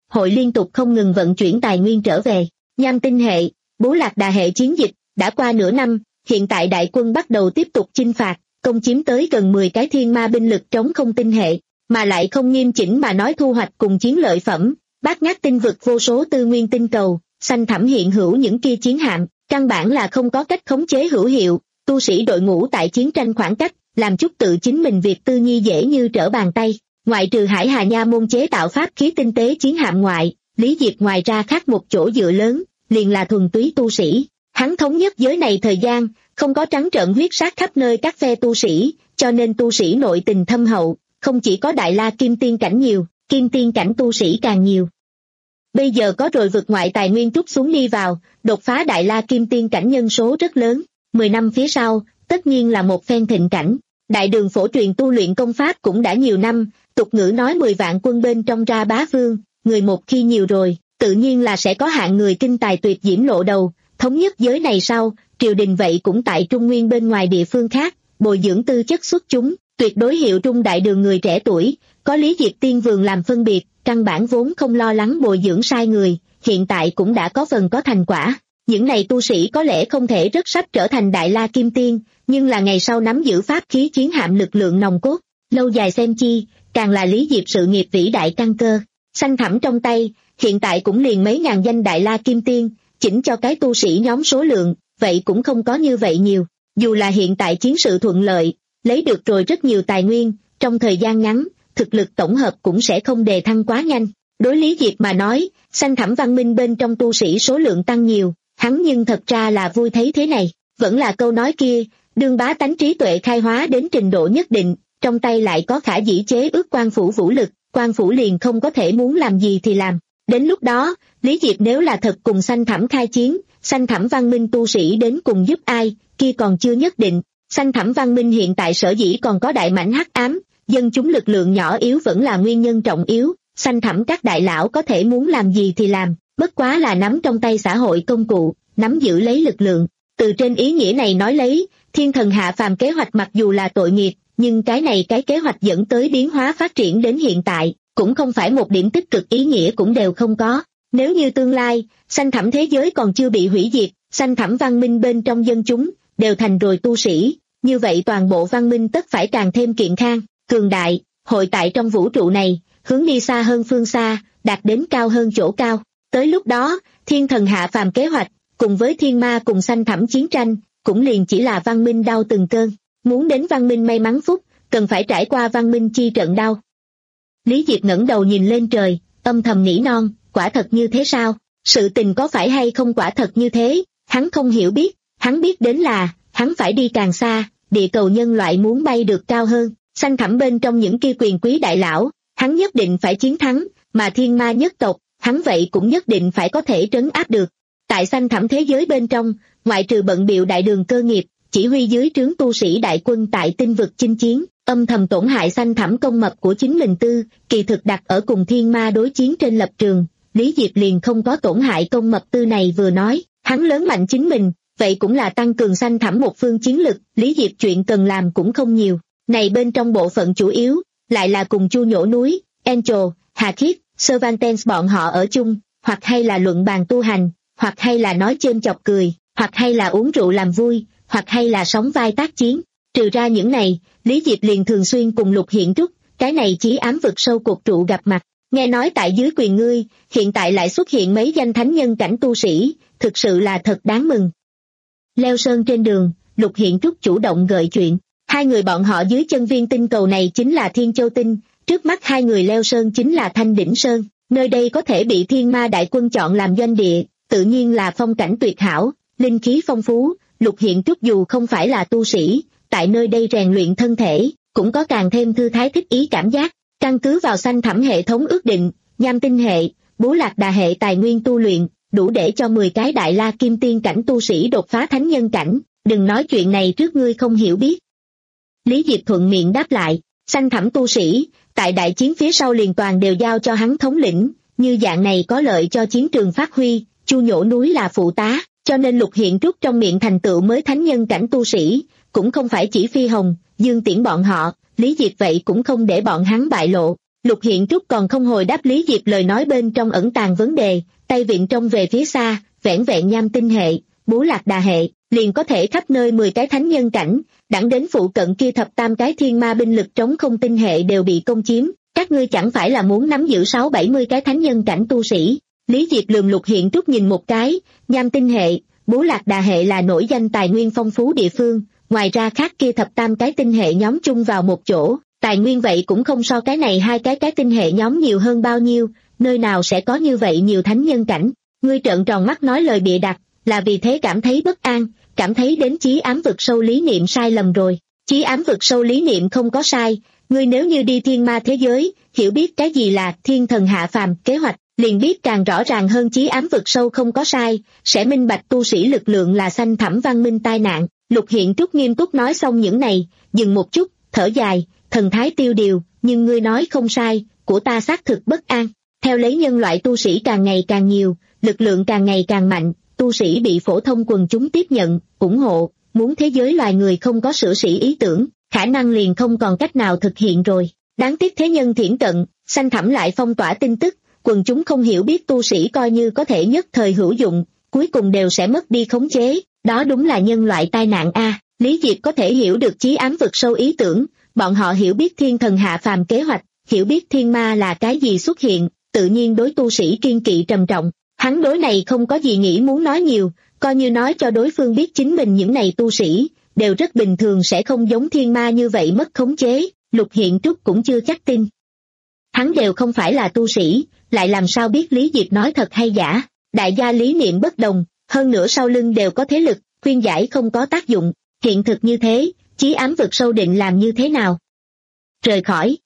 hội liên tục không ngừng vận chuyển tài nguyên trở về. Nham tinh hệ, Bố Lạc Đà hệ chiến dịch, đã qua nửa năm, hiện tại đại quân bắt đầu tiếp tục chinh phạt, công chiếm tới gần mười cái thiên ma binh lực trống không tinh hệ, mà lại không nghiêm chỉnh mà nói thu hoạch cùng chiến lợi phẩm, bát ngát tinh vực vô số tư nguyên tinh cầu, xanh thẳm hiện hữu những kia chiến hạm, căn bản là không có cách khống chế hữu hiệu, tu sĩ đội ngũ tại chiến tranh khoảng cách, làm chút tự chính mình việc tư nhi dễ như trở bàn tay. Ngoại trừ Hải Hà Nha môn chế tạo pháp khí tinh tế chiến hạm ngoại, Lý Diệp ngoài ra khác một chỗ dựa lớn, liền là thuần túy tu sĩ. Hắn thống nhất giới này thời gian, không có trắng trợn huyết sát khắp nơi các phe tu sĩ, cho nên tu sĩ nội tình thâm hậu, không chỉ có Đại La Kim Tiên cảnh nhiều, Kim Tiên cảnh tu sĩ càng nhiều. Bây giờ có rồi vực ngoại tài nguyên trút xuống đi vào, đột phá Đại La Kim Tiên cảnh nhân số rất lớn, mười năm phía sau, tất nhiên là một phen thịnh cảnh. Đại đường phổ truyền tu luyện công pháp cũng đã nhiều năm, tục ngữ nói mười vạn quân bên trong ra bá vương, người một khi nhiều rồi, tự nhiên là sẽ có hạng người kinh tài tuyệt diễm lộ đầu, thống nhất giới này sau, triều đình vậy cũng tại Trung Nguyên bên ngoài địa phương khác, bồi dưỡng tư chất xuất chúng, tuyệt đối hiệu trung đại đường người trẻ tuổi, có Lý Diệp Tiên Vườn làm phân biệt, căn bản vốn không lo lắng bồi dưỡng sai người, hiện tại cũng đã có phần có thành quả. Những này tu sĩ có lẽ không thể rất sắp trở thành Đại La Kim Tiên, nhưng là ngày sau nắm giữ pháp khí chiến hạm lực lượng nòng cốt, lâu dài xem chi, càng là Lý Diệp sự nghiệp vĩ đại căn cơ. Xanh thẳm trong tay, hiện tại cũng liền mấy ngàn danh Đại La Kim Tiên, chỉnh cho cái tu sĩ nhóm số lượng, vậy cũng không có như vậy nhiều. Dù là hiện tại chiến sự thuận lợi, lấy được rồi rất nhiều tài nguyên, trong thời gian ngắn, thực lực tổng hợp cũng sẽ không đề thăng quá nhanh. Đối Lý Diệp mà nói, xanh thẳm văn minh bên trong tu sĩ số lượng tăng nhiều, hắn nhưng thật ra là vui thấy thế này. Vẫn là câu nói kia, đương bá tánh trí tuệ khai hóa đến trình độ nhất định, trong tay lại có khả dĩ chế ước quan phủ vũ lực, quan phủ liền không có thể muốn làm gì thì làm. Đến lúc đó, Lý Diệp nếu là thật cùng xanh thẳm khai chiến, xanh thẳm văn minh tu sĩ đến cùng giúp ai, kia còn chưa nhất định. Xanh thẳm văn minh hiện tại sở dĩ còn có đại mảnh hắc ám, dân chúng lực lượng nhỏ yếu vẫn là nguyên nhân trọng yếu. Xanh thẳm các đại lão có thể muốn làm gì thì làm, bất quá là nắm trong tay xã hội công cụ, nắm giữ lấy lực lượng. Từ trên ý nghĩa này nói lấy, thiên thần hạ phàm kế hoạch mặc dù là tội nghiệp, nhưng cái này cái kế hoạch dẫn tới biến hóa phát triển đến hiện tại, cũng không phải một điểm tích cực ý nghĩa cũng đều không có. Nếu như tương lai, xanh thẳm thế giới còn chưa bị hủy diệt, xanh thẳm văn minh bên trong dân chúng, đều thành rồi tu sĩ, như vậy toàn bộ văn minh tất phải càng thêm kiện khang, cường đại, hội tại trong vũ trụ này, hướng đi xa hơn phương xa, đạt đến cao hơn chỗ cao. Tới lúc đó, thiên thần hạ phàm kế hoạch, cùng với thiên ma cùng xanh thẳm chiến tranh, cũng liền chỉ là văn minh đau từng cơn. Muốn đến văn minh may mắn phúc, cần phải trải qua văn minh chi trận đau. Lý Diệp ngẩng đầu nhìn lên trời, âm thầm nỉ non, quả thật như thế sao? Sự tình có phải hay không quả thật như thế, hắn không hiểu biết, hắn biết đến là, hắn phải đi càng xa, địa cầu nhân loại muốn bay được cao hơn, xanh thẳm bên trong những kia quyền quý đại lão, hắn nhất định phải chiến thắng, mà thiên ma nhất tộc, hắn vậy cũng nhất định phải có thể trấn áp được. Tại xanh thẳm thế giới bên trong, ngoại trừ bận bịu đại đường cơ nghiệp, chỉ huy dưới trướng tu sĩ đại quân tại tinh vực chinh chiến, âm thầm tổn hại xanh thẳm công mật của chính mình tư, kỳ thực đặt ở cùng thiên ma đối chiến trên lập trường, Lý Diệp liền không có tổn hại công mật tư này vừa nói, hắn lớn mạnh chính mình, vậy cũng là tăng cường xanh thẳm một phương chiến lực, Lý Diệp chuyện cần làm cũng không nhiều, này bên trong bộ phận chủ yếu, lại là cùng Chu Nhổ Núi, Angel, Hà Khiết, Cervantes bọn họ ở chung, hoặc hay là luận bàn tu hành, hoặc hay là nói chêm chọc cười, hoặc hay là uống rượu làm vui, hoặc hay là sóng vai tác chiến. Trừ ra những này, Lý Diệp liền thường xuyên cùng Lục Hiện Trúc, cái này chí ám vực sâu cột trụ gặp mặt. Nghe nói tại dưới quyền ngươi, hiện tại lại xuất hiện mấy danh thánh nhân cảnh tu sĩ, thực sự là thật đáng mừng. Leo sơn trên đường, Lục Hiện Trúc chủ động gợi chuyện. Hai người bọn họ dưới chân viên tinh cầu này chính là Thiên Châu Tinh, trước mắt hai người leo sơn chính là Thanh Đỉnh Sơn, nơi đây có thể bị thiên ma đại quân chọn làm doanh địa, tự nhiên là phong cảnh tuyệt hảo, linh khí phong phú. Lục Hiện Trúc dù không phải là tu sĩ, tại nơi đây rèn luyện thân thể, cũng có càng thêm thư thái thích ý cảm giác. Căn cứ vào xanh thẳm hệ thống ước định, nham tinh hệ, Bố Lạc Đà hệ tài nguyên tu luyện, đủ để cho mười cái Đại La Kim Tiên cảnh tu sĩ đột phá thánh nhân cảnh, đừng nói chuyện này trước ngươi không hiểu biết. Lý Diệp thuận miệng đáp lại, xanh thẳm tu sĩ, tại đại chiến phía sau liền toàn đều giao cho hắn thống lĩnh, như dạng này có lợi cho chiến trường phát huy, Chu Nhổ Núi là phụ tá, cho nên Lục Hiện Trúc trong miệng thành tựu mới thánh nhân cảnh tu sĩ, cũng không phải chỉ Phi Hồng, Dương Tiễn bọn họ, Lý Diệp vậy cũng không để bọn hắn bại lộ. Lục Hiện Trúc còn không hồi đáp Lý Diệp lời nói bên trong ẩn tàng vấn đề, tay vịn trông về phía xa, vẻn vẹn Nham Tinh hệ, Bố Lạc Đà hệ, liền có thể khắp nơi mười cái thánh nhân cảnh, đẳng đến phụ cận kia thập tam cái thiên ma binh lực trống không tinh hệ đều bị công chiếm, các ngươi chẳng phải là muốn nắm giữ sáu bảy mươi cái thánh nhân cảnh tu sĩ. Lý Diệp lườm Lục Hiện Trúc nhìn một cái, Nham Tinh hệ, Bố Lạc Đà hệ là nổi danh tài nguyên phong phú địa phương, ngoài ra khác kia thập tam cái tinh hệ nhóm chung vào một chỗ, tài nguyên vậy cũng không so cái này hai cái cái tinh hệ nhóm nhiều hơn bao nhiêu, nơi nào sẽ có như vậy nhiều thánh nhân cảnh. Ngươi trợn tròn mắt nói lời bịa đặt, là vì thế cảm thấy bất an, cảm thấy đến chí ám vực sâu lý niệm sai lầm rồi. Chí ám vực sâu lý niệm không có sai, ngươi nếu như đi thiên ma thế giới, hiểu biết cái gì là thiên thần hạ phàm kế hoạch, liền biết càng rõ ràng hơn chí ám vực sâu không có sai, sẽ minh bạch tu sĩ lực lượng là xanh thẳm văn minh tai nạn. Lục Hiện Trúc nghiêm túc nói xong những này, dừng một chút, thở dài, thần thái tiêu điều, nhưng ngươi nói không sai, của ta xác thực bất an. Theo lấy nhân loại tu sĩ càng ngày càng nhiều, lực lượng càng ngày càng mạnh, tu sĩ bị phổ thông quần chúng tiếp nhận, ủng hộ, muốn thế giới loài người không có sửa sĩ ý tưởng, khả năng liền không còn cách nào thực hiện rồi. Đáng tiếc thế nhân thiển cận, xanh thẳm lại phong tỏa tin tức, quần chúng không hiểu biết tu sĩ coi như có thể nhất thời hữu dụng, cuối cùng đều sẽ mất đi khống chế, đó đúng là nhân loại tai nạn a. Lý Diệp có thể hiểu được chí ám vực sâu ý tưởng, bọn họ hiểu biết thiên thần hạ phàm kế hoạch, hiểu biết thiên ma là cái gì xuất hiện, tự nhiên đối tu sĩ kiên kỵ trầm trọng. Hắn đối này không có gì nghĩ muốn nói nhiều, coi như nói cho đối phương biết chính mình những này tu sĩ, đều rất bình thường sẽ không giống thiên ma như vậy mất khống chế, Lục Hiện Trúc cũng chưa chắc tin. Hắn đều không phải là tu sĩ, lại làm sao biết Lý Diệp nói thật hay giả, đại gia lý niệm bất đồng, hơn nữa sau lưng đều có thế lực, khuyên giải không có tác dụng, hiện thực như thế, chí ám vực sâu định làm như thế nào? Rời khỏi.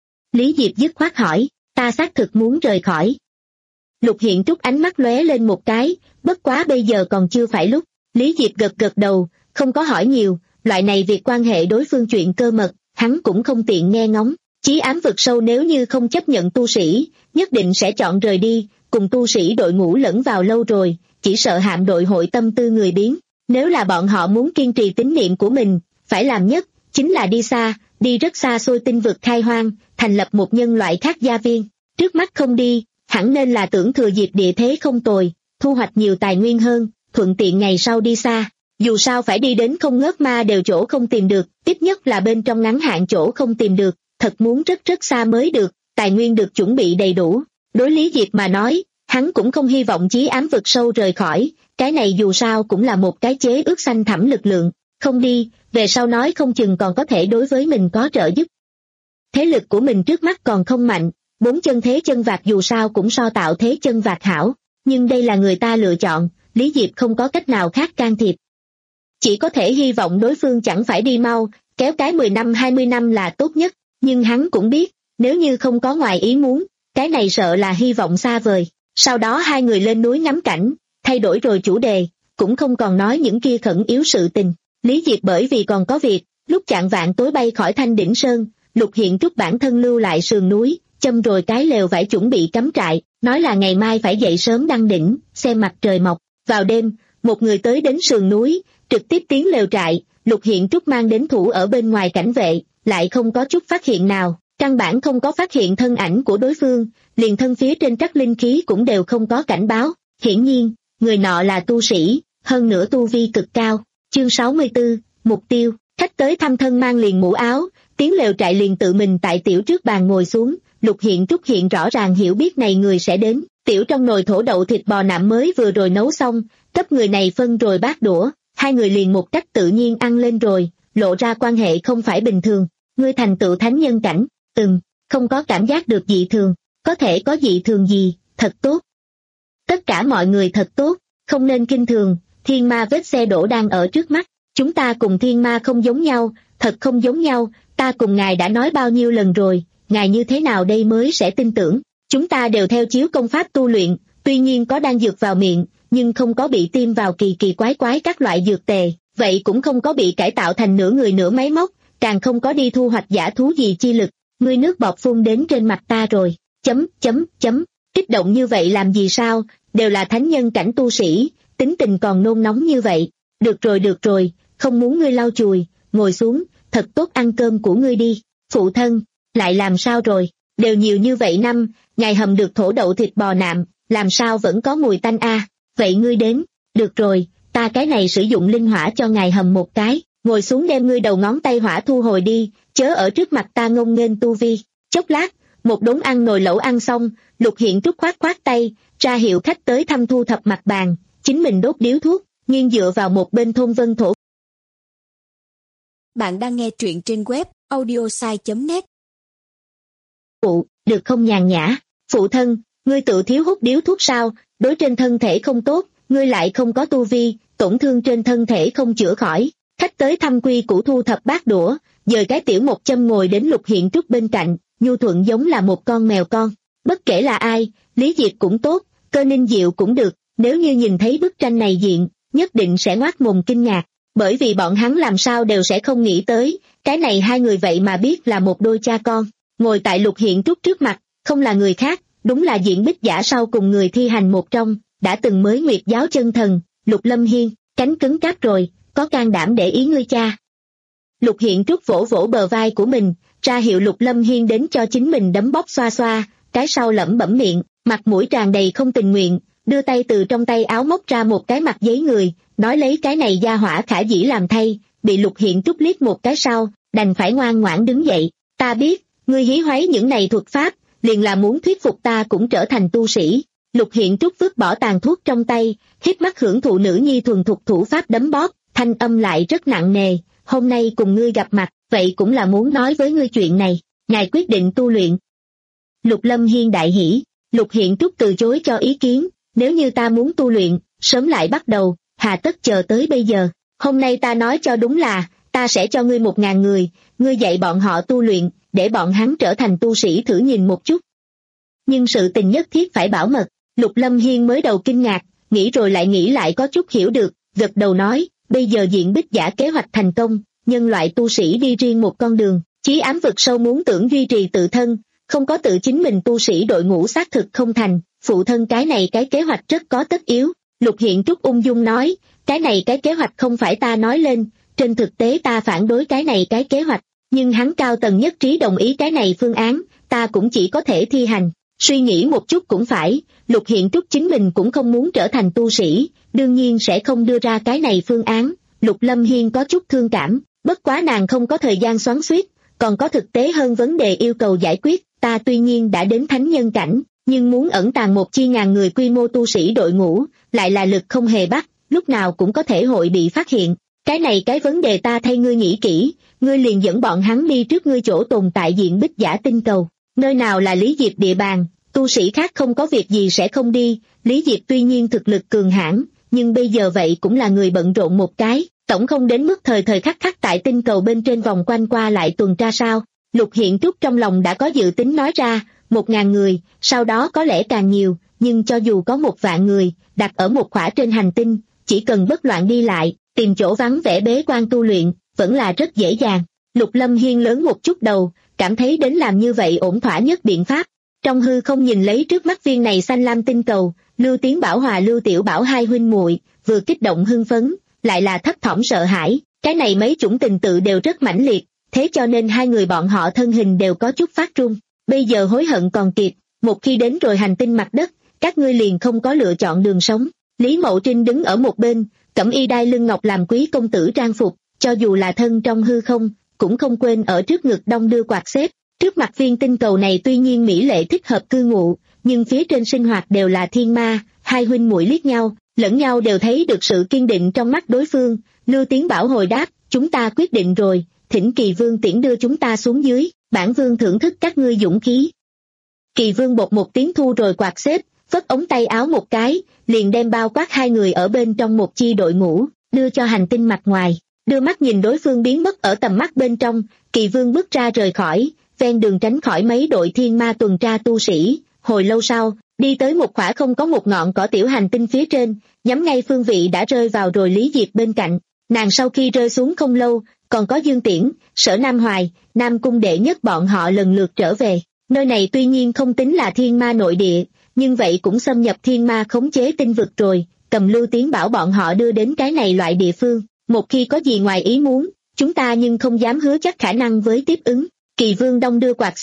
Lý Diệp dứt khoát hỏi, ta xác thực muốn rời khỏi. Lục Hiện Trúc ánh mắt lóe lên một cái, bất quá bây giờ còn chưa phải lúc. Lý Diệp gật gật đầu, không có hỏi nhiều, loại này việc quan hệ đối phương chuyện cơ mật, hắn cũng không tiện nghe ngóng. Chí ám vực sâu nếu như không chấp nhận tu sĩ, nhất định sẽ chọn rời đi, cùng tu sĩ đội ngũ lẫn vào lâu rồi, chỉ sợ hạm đội hội tâm tư người biến. Nếu là bọn họ muốn kiên trì tín niệm của mình, phải làm nhất, chính là đi xa, đi rất xa xôi tinh vực khai hoang, thành lập một nhân loại khác gia viên. Trước mắt không đi, hẳn nên là tưởng thừa dịp địa thế không tồi, thu hoạch nhiều tài nguyên hơn, thuận tiện ngày sau đi xa. Dù sao phải đi đến không ngớt ma đều chỗ không tìm được, ít nhất là bên trong ngắn hạn chỗ không tìm được, thật muốn rất rất xa mới được, tài nguyên được chuẩn bị đầy đủ. Đối Lý Diệp mà nói, hắn cũng không hy vọng chí ám vực sâu rời khỏi, cái này dù sao cũng là một cái chế ước xanh thẳm lực lượng, không đi, về sau nói không chừng còn có thể đối với mình có trợ giúp. Thế lực của mình trước mắt còn không mạnh, bốn chân thế chân vạc dù sao cũng so tạo thế chân vạc hảo, nhưng đây là người ta lựa chọn, Lý Diệp không có cách nào khác can thiệp. Chỉ có thể hy vọng đối phương chẳng phải đi mau, kéo cái mười năm hai mươi năm là tốt nhất, nhưng hắn cũng biết, nếu như không có ngoài ý muốn, cái này sợ là hy vọng xa vời. Sau đó hai người lên núi ngắm cảnh, thay đổi rồi chủ đề, cũng không còn nói những kia khẩn yếu sự tình. Lý Diệp bởi vì còn có việc, lúc chạng vạn tối bay khỏi Thanh Đỉnh Sơn, Lục Hiện Trúc bản thân lưu lại sườn núi, châm rồi cái lều vải chuẩn bị cắm trại, nói là ngày mai phải dậy sớm đăng đỉnh, xem mặt trời mọc. Vào đêm, một người tới đến sườn núi, trực tiếp tiến lều trại, Lục Hiện Trúc mang đến thủ ở bên ngoài cảnh vệ, lại không có chút phát hiện nào, căn bản không có phát hiện thân ảnh của đối phương, liền thân phía trên trắc linh khí cũng đều không có cảnh báo. Hiển nhiên, người nọ là tu sĩ, hơn nữa tu vi cực cao. Chương sáu mươi tư, mục tiêu, khách tới thăm thân mang liền mũ áo, tiến lều trại liền tự mình tại tiểu trước bàn ngồi xuống. Lục Hiện Trúc hiện rõ ràng hiểu biết này người sẽ đến, tiểu trong nồi thổ đậu thịt bò nạm mới vừa rồi nấu xong, cấp người này phân rồi bát đũa, hai người liền một cách tự nhiên ăn lên rồi, lộ ra quan hệ không phải bình thường. Ngươi thành tựu thánh nhân cảnh, ừm, không có cảm giác được dị thường, có thể có dị thường gì, thật tốt. Tất cả mọi người thật tốt, không nên kinh thường, thiên ma vết xe đổ đang ở trước mắt, chúng ta cùng thiên ma không giống nhau, thật không giống nhau, ta cùng ngài đã nói bao nhiêu lần rồi, ngài như thế nào đây mới sẽ tin tưởng, chúng ta đều theo chiếu công pháp tu luyện, tuy nhiên có đan dược vào miệng, nhưng không có bị tiêm vào kỳ kỳ quái quái các loại dược tề, vậy cũng không có bị cải tạo thành nửa người nửa máy móc, càng không có đi thu hoạch giả thú gì chi lực, ngươi nước bọt phun đến trên mặt ta rồi, chấm, chấm, chấm, kích động như vậy làm gì sao, đều là thánh nhân cảnh tu sĩ, tính tình còn nôn nóng như vậy, được rồi được rồi, không muốn ngươi lau chùi, ngồi xuống, thật tốt ăn cơm của ngươi đi, phụ thân, lại làm sao rồi, đều nhiều như vậy năm, ngài hầm được thổ đậu thịt bò nạm, làm sao vẫn có mùi tanh a? Vậy ngươi đến, được rồi, ta cái này sử dụng linh hỏa cho ngài hầm một cái, ngồi xuống đem ngươi đầu ngón tay hỏa thu hồi đi, chớ ở trước mặt ta ngông nghênh tu vi. Chốc lát, một đốn ăn nồi lẩu ăn xong, Lục Hiện Trúc khoát khoát tay, ra hiệu khách tới thăm thu thập mặt bàn, chính mình đốt điếu thuốc, nghiêng dựa vào một bên thôn vân thổ. Bạn đang nghe truyện trên web audiosai chấm net. Phụ, được không nhàn nhã, phụ thân, ngươi tự thiếu hút điếu thuốc sao, đối trên thân thể không tốt, ngươi lại không có tu vi, tổn thương trên thân thể không chữa khỏi. Khách tới thăm quy củ thu thập bát đũa, dời cái tiểu một châm ngồi đến Lục Hiện Trúc bên cạnh, nhu thuận giống là một con mèo con. Bất kể là ai, Lý Diệp cũng tốt, Cơ Ninh Diệu cũng được, nếu như nhìn thấy bức tranh này diện, nhất định sẽ ngoác mồm kinh ngạc, bởi vì bọn hắn làm sao đều sẽ không nghĩ tới, cái này hai người vậy mà biết là một đôi cha con. Ngồi tại Lục Hiện Trúc trước mặt, không là người khác, đúng là diễn bích giả sau cùng người thi hành một trong, đã từng mới nguyệt giáo chân thần, Lục Lâm Hiên, cánh cứng cáp rồi, có can đảm để ý ngươi cha. Lục Hiện Trúc vỗ vỗ bờ vai của mình, ra hiệu Lục Lâm Hiên đến cho chính mình đấm bóp xoa xoa, cái sau lẩm bẩm miệng, mặt mũi tràn đầy không tình nguyện, đưa tay từ trong tay áo móc ra một cái mặt giấy người, nói lấy cái này gia hỏa khả dĩ làm thay, bị Lục Hiện Trúc liếc một cái sau, đành phải ngoan ngoãn đứng dậy. Ta biết, ngươi hí hoáy những này thuật pháp, liền là muốn thuyết phục ta cũng trở thành tu sĩ. Lục Hiện Trúc vứt bỏ tàn thuốc trong tay, hít mắt hưởng thụ nữ nhi thuần thục thủ pháp đấm bóp, thanh âm lại rất nặng nề. Hôm nay cùng ngươi gặp mặt, vậy cũng là muốn nói với ngươi chuyện này. Ngài quyết định tu luyện. Lục Lâm Hiên đại hỉ, Lục Hiện Trúc từ chối cho ý kiến, nếu như ta muốn tu luyện, sớm lại bắt đầu, hà tất chờ tới bây giờ. Hôm nay ta nói cho đúng là, ta sẽ cho ngươi một ngàn người, ngươi dạy bọn họ tu luyện, để bọn hắn trở thành tu sĩ thử nhìn một chút. Nhưng sự tình nhất thiết phải bảo mật. Lục Lâm Hiên mới đầu kinh ngạc, nghĩ rồi lại nghĩ lại có chút hiểu được, gật đầu nói, bây giờ diện bích giả kế hoạch thành công, nhân loại tu sĩ đi riêng một con đường, chí ám vực sâu muốn tưởng duy trì tự thân, không có tự chính mình tu sĩ đội ngũ xác thực không thành, phụ thân cái này cái kế hoạch rất có tất yếu. Lục Hiện Trúc ung dung nói, cái này cái kế hoạch không phải ta nói lên, trên thực tế ta phản đối cái này cái kế hoạch, nhưng hắn cao tầng nhất trí đồng ý cái này phương án, ta cũng chỉ có thể thi hành. Suy nghĩ một chút cũng phải, Lục Hiện Trúc chính mình cũng không muốn trở thành tu sĩ, đương nhiên sẽ không đưa ra cái này phương án. Lục Lâm Hiên có chút thương cảm, bất quá nàng không có thời gian xoắn xuýt, còn có thực tế hơn vấn đề yêu cầu giải quyết. Ta tuy nhiên đã đến thánh nhân cảnh, nhưng muốn ẩn tàng một chi ngàn người quy mô tu sĩ đội ngũ, lại là lực không hề bắt, lúc nào cũng có thể hội bị phát hiện. Cái này cái vấn đề ta thay ngươi nghĩ kỹ, ngươi liền dẫn bọn hắn đi trước ngươi chỗ tồn tại diện bích giả tinh cầu. Nơi nào là Lý Diệp địa bàn, tu sĩ khác không có việc gì sẽ không đi. Lý Diệp tuy nhiên thực lực cường hãn, nhưng bây giờ vậy cũng là người bận rộn một cái, tổng không đến mức thời thời khắc khắc tại tinh cầu bên trên vòng quanh qua lại tuần tra sao. Lục Hiện Trúc trong lòng đã có dự tính nói ra, một ngàn người, sau đó có lẽ càng nhiều, nhưng cho dù có một vạn người, đặt ở một khỏa trên hành tinh, chỉ cần bất loạn đi lại, tìm chỗ vắng vẻ bế quan tu luyện, vẫn là rất dễ dàng. Lục Lâm Hiên lớn một chút đầu, cảm thấy đến làm như vậy ổn thỏa nhất biện pháp. Trong hư không nhìn lấy trước mắt viên này xanh lam tinh cầu, Lưu Tiến Bảo hòa Lưu Tiểu Bảo hai huynh muội, vừa kích động hưng phấn, lại là thấp thỏm sợ hãi, cái này mấy chủng tình tự đều rất mãnh liệt, thế cho nên hai người bọn họ thân hình đều có chút phát run. Bây giờ hối hận còn kịp, một khi đến rồi hành tinh mặt đất, các ngươi liền không có lựa chọn đường sống. Lý Mậu Trinh đứng ở một bên, cẩm y đai lưng ngọc làm quý công tử trang phục, cho dù là thân trong hư không, cũng không quên ở trước ngực đong đưa quạt xếp. Trước mặt viên tinh cầu này tuy nhiên mỹ lệ thích hợp cư ngụ, nhưng phía trên sinh hoạt đều là thiên ma. Hai huynh muội liếc nhau, lẫn nhau đều thấy được sự kiên định trong mắt đối phương. Lưu Tiến Bảo hồi đáp, chúng ta quyết định rồi, thỉnh Kỳ Vương tiễn đưa chúng ta xuống dưới, bản vương thưởng thức các ngươi dũng khí. Kỳ Vương bột một tiếng thu rồi quạt xếp, vất ống tay áo một cái, liền đem bao quát hai người ở bên trong một chi đội ngũ, đưa cho hành tinh mặt ngoài. Đưa mắt nhìn đối phương biến mất ở tầm mắt bên trong, Kỳ Vương bước ra rời khỏi, ven đường tránh khỏi mấy đội thiên ma tuần tra tu sĩ. Hồi lâu sau, đi tới một khỏa không có một ngọn cỏ tiểu hành tinh phía trên, nhắm ngay phương vị đã rơi vào rồi Lý Diệp bên cạnh. Nàng sau khi rơi xuống không lâu, còn có Dương Tiễn, Sở Nam Hoài, Nam Cung đệ nhất bọn họ lần lượt trở về. Nơi này tuy nhiên không tính là thiên ma nội địa, nhưng vậy cũng xâm nhập thiên ma khống chế tinh vực rồi, cầm Lưu Tiến Bảo bọn họ đưa đến cái này loại địa phương. Một khi có gì ngoài ý muốn, chúng ta nhưng không dám hứa chắc khả năng với tiếp ứng. Kỳ Vương đong đưa quạt xếp,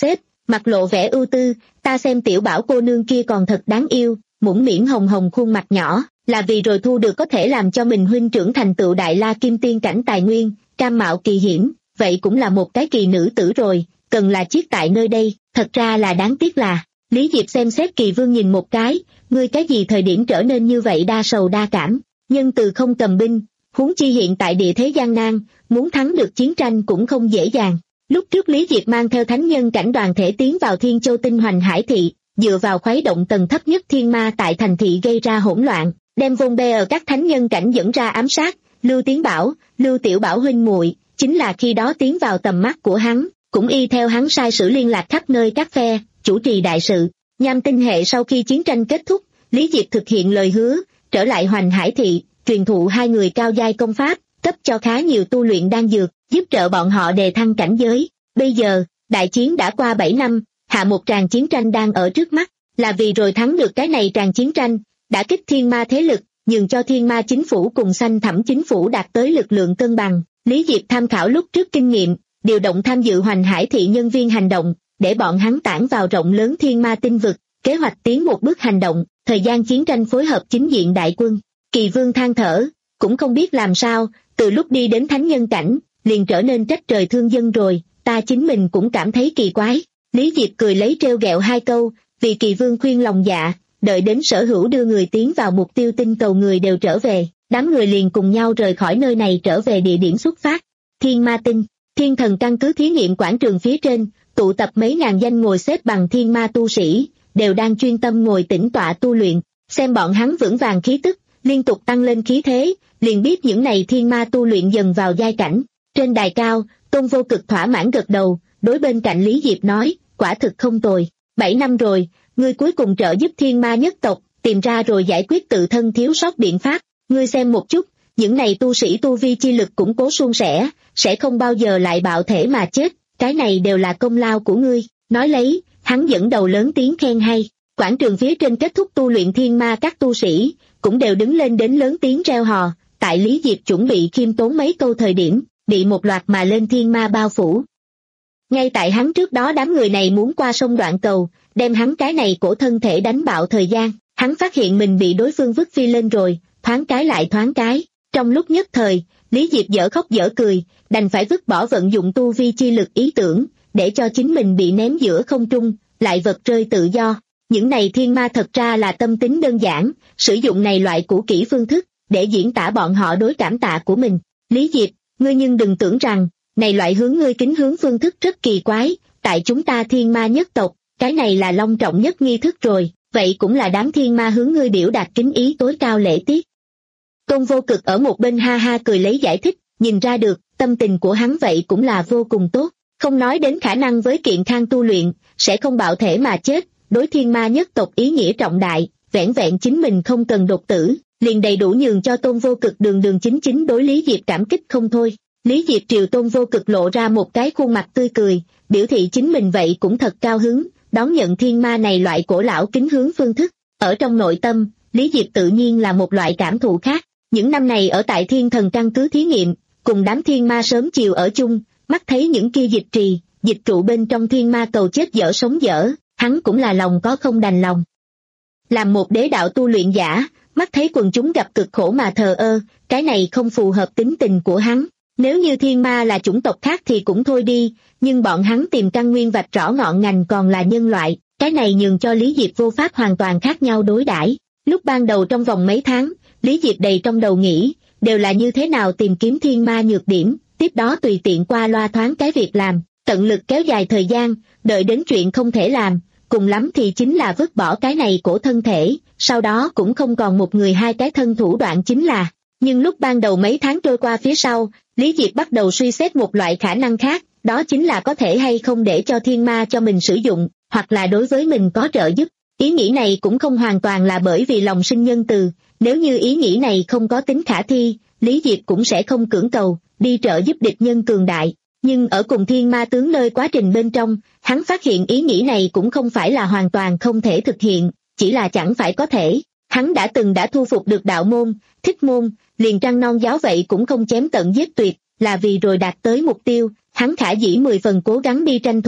mặt lộ vẻ ưu tư, ta xem tiểu Bảo cô nương kia còn thật đáng yêu, mũm mĩm hồng hồng khuôn mặt nhỏ, là vì rồi thu được có thể làm cho mình huynh trưởng thành tựu đại la kim tiên cảnh tài nguyên, cam mạo kỳ hiểm, vậy cũng là một cái kỳ nữ tử rồi, cần là chiết tại nơi đây, thật ra là đáng tiếc là. Lý Diệp xem xét Kỳ Vương nhìn một cái, ngươi cái gì thời điểm trở nên như vậy đa sầu đa cảm, nhân từ không cầm binh, huống chi hiện tại địa thế gian nan, muốn thắng được chiến tranh cũng không dễ dàng. Lúc trước Lý Diệp mang theo thánh nhân cảnh đoàn thể tiến vào Thiên Châu Tinh Hoành Hải Thị, dựa vào khuấy động tầng thấp nhất thiên ma tại thành thị gây ra hỗn loạn, đem vôn bê ở các thánh nhân cảnh dẫn ra ám sát, Lưu Tiến Bảo, Lưu Tiểu Bảo huynh muội, chính là khi đó tiến vào tầm mắt của hắn, cũng y theo hắn sai sử liên lạc khắp nơi các phe, chủ trì đại sự. Nham Tinh hệ sau khi chiến tranh kết thúc, Lý Diệp thực hiện lời hứa, trở lại Hoành Hải Thị, truyền thụ hai người cao giai công pháp, cấp cho khá nhiều tu luyện đan dược, giúp trợ bọn họ đề thăng cảnh giới. Bây giờ, đại chiến đã qua bảy năm, hạ một tràng chiến tranh đang ở trước mắt, là vì rồi thắng được cái này tràng chiến tranh, đã kích thiên ma thế lực, nhường cho thiên ma chính phủ cùng xanh thẳm chính phủ đạt tới lực lượng cân bằng. Lý Diệp tham khảo lúc trước kinh nghiệm, điều động tham dự Hoành Hải Thị nhân viên hành động, để bọn hắn tản vào rộng lớn thiên ma tinh vực, kế hoạch tiến một bước hành động, thời gian chiến tranh phối hợp chính diện đại quân. Kỳ Vương than thở, cũng không biết làm sao, từ lúc đi đến thánh nhân cảnh, liền trở nên trách trời thương dân rồi, ta chính mình cũng cảm thấy kỳ quái. Lý Diệp cười lấy trêu ghẹo hai câu, vì Kỳ Vương khuyên lòng dạ, đợi đến sở hữu đưa người tiến vào mục tiêu tinh cầu người đều trở về, đám người liền cùng nhau rời khỏi nơi này trở về địa điểm xuất phát. Thiên Ma Tinh, Thiên Thần căn cứ thí nghiệm quảng trường phía trên, tụ tập mấy ngàn danh ngồi xếp bằng thiên ma tu sĩ, đều đang chuyên tâm ngồi tĩnh tọa tu luyện, xem bọn hắn vững vàng khí tức, liên tục tăng lên khí thế, liền biết những này thiên ma tu luyện dần vào giai cảnh. Trên đài cao, Tôn Vô Cực thỏa mãn gật đầu, đối bên cạnh Lý Diệp nói, quả thực không tồi, bảy năm rồi, ngươi cuối cùng trợ giúp thiên ma nhất tộc, tìm ra rồi giải quyết tự thân thiếu sót biện pháp, ngươi xem một chút, những này tu sĩ tu vi chi lực củng cố suôn sẻ, sẽ không bao giờ lại bạo thể mà chết, cái này đều là công lao của ngươi. Nói lấy, hắn dẫn đầu lớn tiếng khen hay, quảng trường phía trên kết thúc tu luyện thiên ma các tu sĩ, cũng đều đứng lên đến lớn tiếng reo hò, tại Lý Diệp chuẩn bị khiêm tốn mấy câu thời điểm, bị một loạt mà lên thiên ma bao phủ. Ngay tại hắn trước đó đám người này muốn qua sông Đoạn Cầu, đem hắn cái này cổ thân thể đánh bạo thời gian, hắn phát hiện mình bị đối phương vứt phi lên rồi, thoáng cái lại thoáng cái, trong lúc nhất thời, Lý Diệp dở khóc dở cười, đành phải vứt bỏ vận dụng tu vi chi lực ý tưởng, để cho chính mình bị ném giữa không trung, lại vật rơi tự do. Những này thiên ma thật ra là tâm tính đơn giản, sử dụng này loại cũ kỹ phương thức, để diễn tả bọn họ đối cảm tạ của mình. Lý Diệp, ngươi nhưng đừng tưởng rằng, này loại hướng ngươi kính hướng phương thức rất kỳ quái, tại chúng ta thiên ma nhất tộc, cái này là long trọng nhất nghi thức rồi, vậy cũng là đám thiên ma hướng ngươi biểu đạt kính ý tối cao lễ tiết. Tôn Vô Cực ở một bên ha ha cười lấy giải thích, nhìn ra được, tâm tình của hắn vậy cũng là vô cùng tốt, không nói đến khả năng với kiện khang tu luyện, sẽ không bạo thể mà chết, đối thiên ma nhất tộc ý nghĩa trọng đại, vẻn vẹn chính mình không cần đột tử, liền đầy đủ nhường cho Tôn Vô Cực đường đường chính chính đối Lý Diệp cảm kích không thôi. Lý Diệp triều Tôn Vô Cực lộ ra một cái khuôn mặt tươi cười, biểu thị chính mình vậy cũng thật cao hứng, đón nhận thiên ma này loại cổ lão kính hướng phương thức. Ở trong nội tâm, Lý Diệp tự nhiên là một loại cảm thụ khác. Những năm này ở tại Thiên Thần căn cứ thí nghiệm, cùng đám thiên ma sớm chiều ở chung, mắt thấy những kia dịch trì, dịch trụ bên trong thiên ma cầu chết dở sống dở, hắn cũng là lòng có không đành lòng. Làm một đế đạo tu luyện giả, mắt thấy quần chúng gặp cực khổ mà thờ ơ, cái này không phù hợp tính tình của hắn. Nếu như thiên ma là chủng tộc khác thì cũng thôi đi, nhưng bọn hắn tìm căn nguyên vạch rõ ngọn ngành còn là nhân loại, cái này nhường cho Lý Diệp vô pháp hoàn toàn khác nhau đối đãi. Lúc ban đầu trong vòng mấy tháng, Lý Diệp đầy trong đầu nghĩ, đều là như thế nào tìm kiếm thiên ma nhược điểm, tiếp đó tùy tiện qua loa thoáng cái việc làm, tận lực kéo dài thời gian, đợi đến chuyện không thể làm, cùng lắm thì chính là vứt bỏ cái này cổ thân thể, sau đó cũng không còn một người hai cái thân thủ đoạn chính là. Nhưng lúc ban đầu mấy tháng trôi qua phía sau, Lý Diệp bắt đầu suy xét một loại khả năng khác, đó chính là có thể hay không để cho thiên ma cho mình sử dụng, hoặc là đối với mình có trợ giúp. Ý nghĩ này cũng không hoàn toàn là bởi vì lòng sinh nhân từ, nếu như ý nghĩ này không có tính khả thi, Lý Diệp cũng sẽ không cưỡng cầu, đi trợ giúp địch nhân cường đại. Nhưng ở cùng thiên ma tướng nơi quá trình bên trong, hắn phát hiện ý nghĩ này cũng không phải là hoàn toàn không thể thực hiện, chỉ là chẳng phải có thể. Hắn đã từng đã thu phục được đạo môn, thích môn, liền trăng non giáo vậy cũng không chém tận giết tuyệt, là vì rồi đạt tới mục tiêu, hắn khả dĩ mười phần cố gắng đi tranh thủ,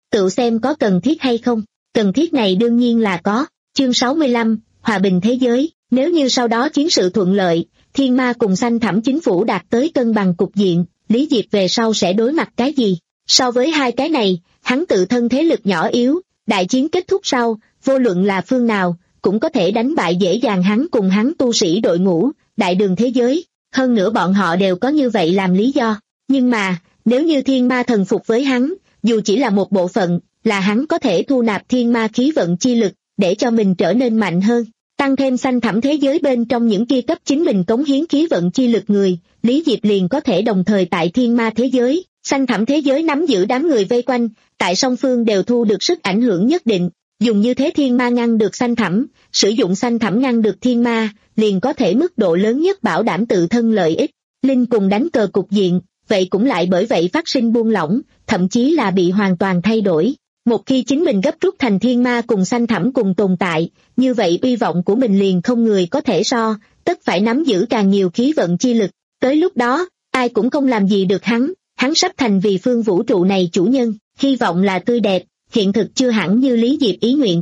tự xem có cần thiết hay không. Cần thiết này đương nhiên là có. Chương sáu mươi lăm, Hòa bình thế giới. Nếu như sau đó chiến sự thuận lợi, Thiên Ma cùng Xanh Thẳm chính phủ đạt tới cân bằng cục diện, Lý Diệp về sau sẽ đối mặt cái gì? So với hai cái này, hắn tự thân thế lực nhỏ yếu, đại chiến kết thúc sau, vô luận là phương nào, cũng có thể đánh bại dễ dàng hắn cùng hắn tu sĩ đội ngũ, đại đường thế giới. Hơn nữa bọn họ đều có như vậy làm lý do. Nhưng mà, nếu như Thiên Ma thần phục với hắn, dù chỉ là một bộ phận, là hắn có thể thu nạp thiên ma khí vận chi lực, để cho mình trở nên mạnh hơn. Tăng thêm Xanh Thẳm thế giới bên trong những kia cấp chính mình cống hiến khí vận chi lực người, Lý Diệp liền có thể đồng thời tại thiên ma thế giới, Xanh Thẳm thế giới nắm giữ đám người vây quanh, tại song phương đều thu được sức ảnh hưởng nhất định. Dùng như thế thiên ma ngăn được Xanh Thẳm, sử dụng Xanh Thẳm ngăn được thiên ma, liền có thể mức độ lớn nhất bảo đảm tự thân lợi ích. Linh cùng đánh cờ cục diện, vậy cũng lại bởi vậy phát sinh buông lỏng, thậm chí là bị hoàn toàn thay đổi. Một khi chính mình gấp rút thành thiên ma cùng Xanh Thẳm cùng tồn tại, như vậy uy vọng của mình liền không người có thể so, tất phải nắm giữ càng nhiều khí vận chi lực. Tới lúc đó, ai cũng không làm gì được hắn, hắn sắp thành vì phương vũ trụ này chủ nhân, hy vọng là tươi đẹp, hiện thực chưa hẳn như Lý Diệp ý nguyện.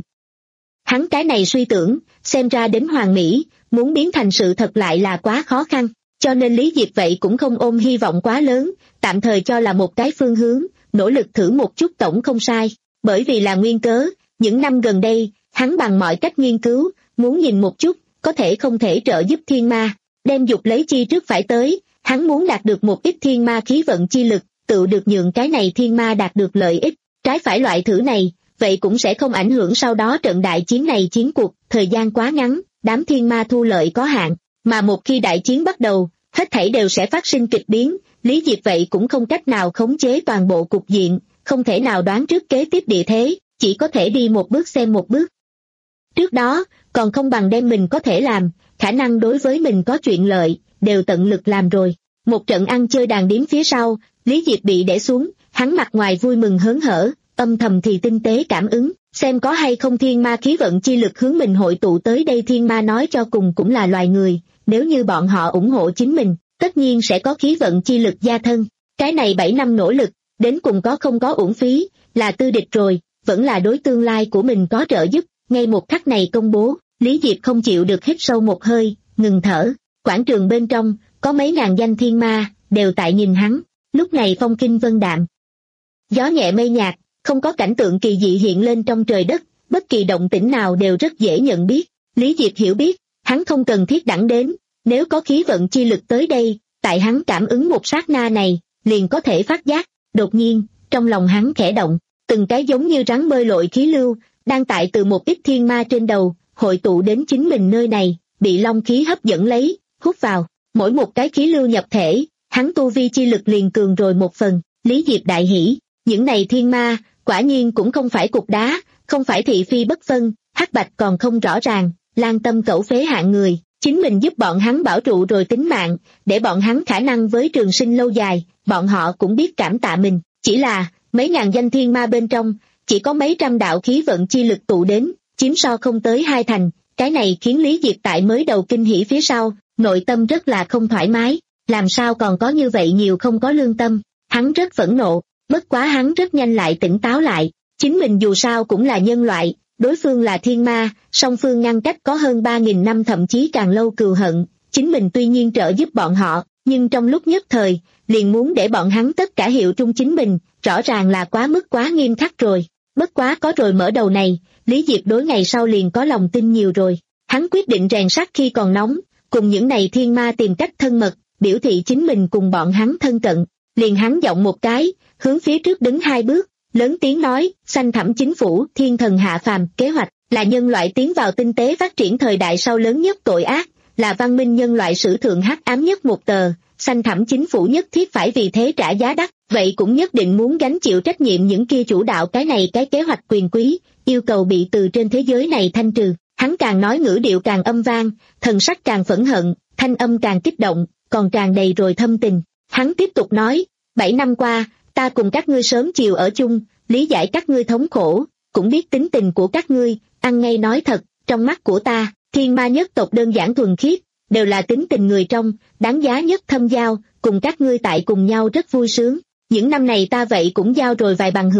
Hắn cái này suy tưởng, xem ra đến hoàn mỹ, muốn biến thành sự thật lại là quá khó khăn, cho nên Lý Diệp vậy cũng không ôm hy vọng quá lớn, tạm thời cho là một cái phương hướng, nỗ lực thử một chút tổng không sai. Bởi vì là nguyên cớ, những năm gần đây, hắn bằng mọi cách nghiên cứu, muốn nhìn một chút, có thể không thể trợ giúp thiên ma, đem dục lấy chi trước phải tới, hắn muốn đạt được một ít thiên ma khí vận chi lực, tự được nhượng cái này thiên ma đạt được lợi ích, trái phải loại thử này, vậy cũng sẽ không ảnh hưởng sau đó trận đại chiến này chiến cuộc, thời gian quá ngắn, đám thiên ma thu lợi có hạn, mà một khi đại chiến bắt đầu, hết thảy đều sẽ phát sinh kịch biến, Lý Diệp vậy cũng không cách nào khống chế toàn bộ cục diện, không thể nào đoán trước kế tiếp địa thế, chỉ có thể đi một bước xem một bước. Trước đó, còn không bằng đem mình có thể làm, khả năng đối với mình có chuyện lợi, đều tận lực làm rồi. Một trận ăn chơi đàn điếm phía sau, Lý Diệp bị để xuống, hắn mặt ngoài vui mừng hớn hở, âm thầm thì tinh tế cảm ứng, xem có hay không thiên ma khí vận chi lực hướng mình hội tụ tới đây. Thiên ma nói cho cùng cũng là loài người, nếu như bọn họ ủng hộ chính mình, tất nhiên sẽ có khí vận chi lực gia thân. Cái này bảy năm nỗ lực, đến cùng có không có uổng phí, là tư địch rồi, vẫn là đối tương lai của mình có trợ giúp. Ngay một khắc này công bố, Lý Diệp không chịu được hít sâu một hơi, ngừng thở. Quảng trường bên trong, có mấy ngàn danh thiên ma, đều tại nhìn hắn. Lúc này phong kinh vân đạm, gió nhẹ mây nhạt, không có cảnh tượng kỳ dị hiện lên trong trời đất, bất kỳ động tĩnh nào đều rất dễ nhận biết. Lý Diệp hiểu biết, hắn không cần thiết đẳng đến, nếu có khí vận chi lực tới đây, tại hắn cảm ứng một sát na này, liền có thể phát giác. Đột nhiên, trong lòng hắn khẽ động, từng cái giống như rắn bơi lội khí lưu, đang tại từ một ít thiên ma trên đầu, hội tụ đến chính mình nơi này, bị long khí hấp dẫn lấy, hút vào. Mỗi một cái khí lưu nhập thể, hắn tu vi chi lực liền cường rồi một phần. Lý Diệp đại hỉ, những này thiên ma, quả nhiên cũng không phải cục đá, không phải thị phi bất phân, hắc bạch còn không rõ ràng, lan tâm cẩu phế hạng người, chính mình giúp bọn hắn bảo trụ rồi tính mạng, để bọn hắn khả năng với trường sinh lâu dài, bọn họ cũng biết cảm tạ mình. Chỉ là, mấy ngàn danh thiên ma bên trong, chỉ có mấy trăm đạo khí vận chi lực tụ đến, chiếm so không tới hai thành, cái này khiến Lý Diệp tại mới đầu kinh hỉ phía sau, nội tâm rất là không thoải mái, làm sao còn có như vậy nhiều không có lương tâm, hắn rất phẫn nộ, bất quá hắn rất nhanh lại tỉnh táo lại, chính mình dù sao cũng là nhân loại, đối phương là thiên ma, song phương ngăn cách có hơn ba nghìn năm thậm chí càng lâu cừu hận, chính mình tuy nhiên trợ giúp bọn họ, nhưng trong lúc nhất thời, liền muốn để bọn hắn tất cả hiệu trung chính mình, rõ ràng là quá mức quá nghiêm khắc rồi. Bất quá có rồi mở đầu này, Lý Diệp đối ngày sau liền có lòng tin nhiều rồi. Hắn quyết định rèn sắt khi còn nóng, cùng những này thiên ma tìm cách thân mật, biểu thị chính mình cùng bọn hắn thân cận. Liền hắn giọng một cái, hướng phía trước đứng hai bước, lớn tiếng nói, Xanh Thẳm chính phủ, thiên thần hạ phàm, kế hoạch, là nhân loại tiến vào tinh tế phát triển thời đại sau lớn nhất tội ác, là văn minh nhân loại sử thượng hắc ám nhất một tờ. Xanh Thẳm chính phủ nhất thiết phải vì thế trả giá đắt, vậy cũng nhất định muốn gánh chịu trách nhiệm những kia chủ đạo cái này cái kế hoạch quyền quý, yêu cầu bị từ trên thế giới này thanh trừ. Hắn càng nói ngữ điệu càng âm vang, thần sắc càng phẫn hận, thanh âm càng kích động, còn càng đầy rồi thâm tình. Hắn tiếp tục nói, bảy năm qua, ta cùng các ngươi sớm chiều ở chung, lý giải các ngươi thống khổ, cũng biết tính tình của các ngươi, ăn ngay nói thật, trong mắt của ta, thiên ma nhất tộc đơn giản thuần khiết, đều là tính tình người trong, đáng giá nhất thâm giao, cùng các ngươi tại cùng nhau rất vui sướng. Những năm này ta vậy cũng giao rồi vài bằng hữu,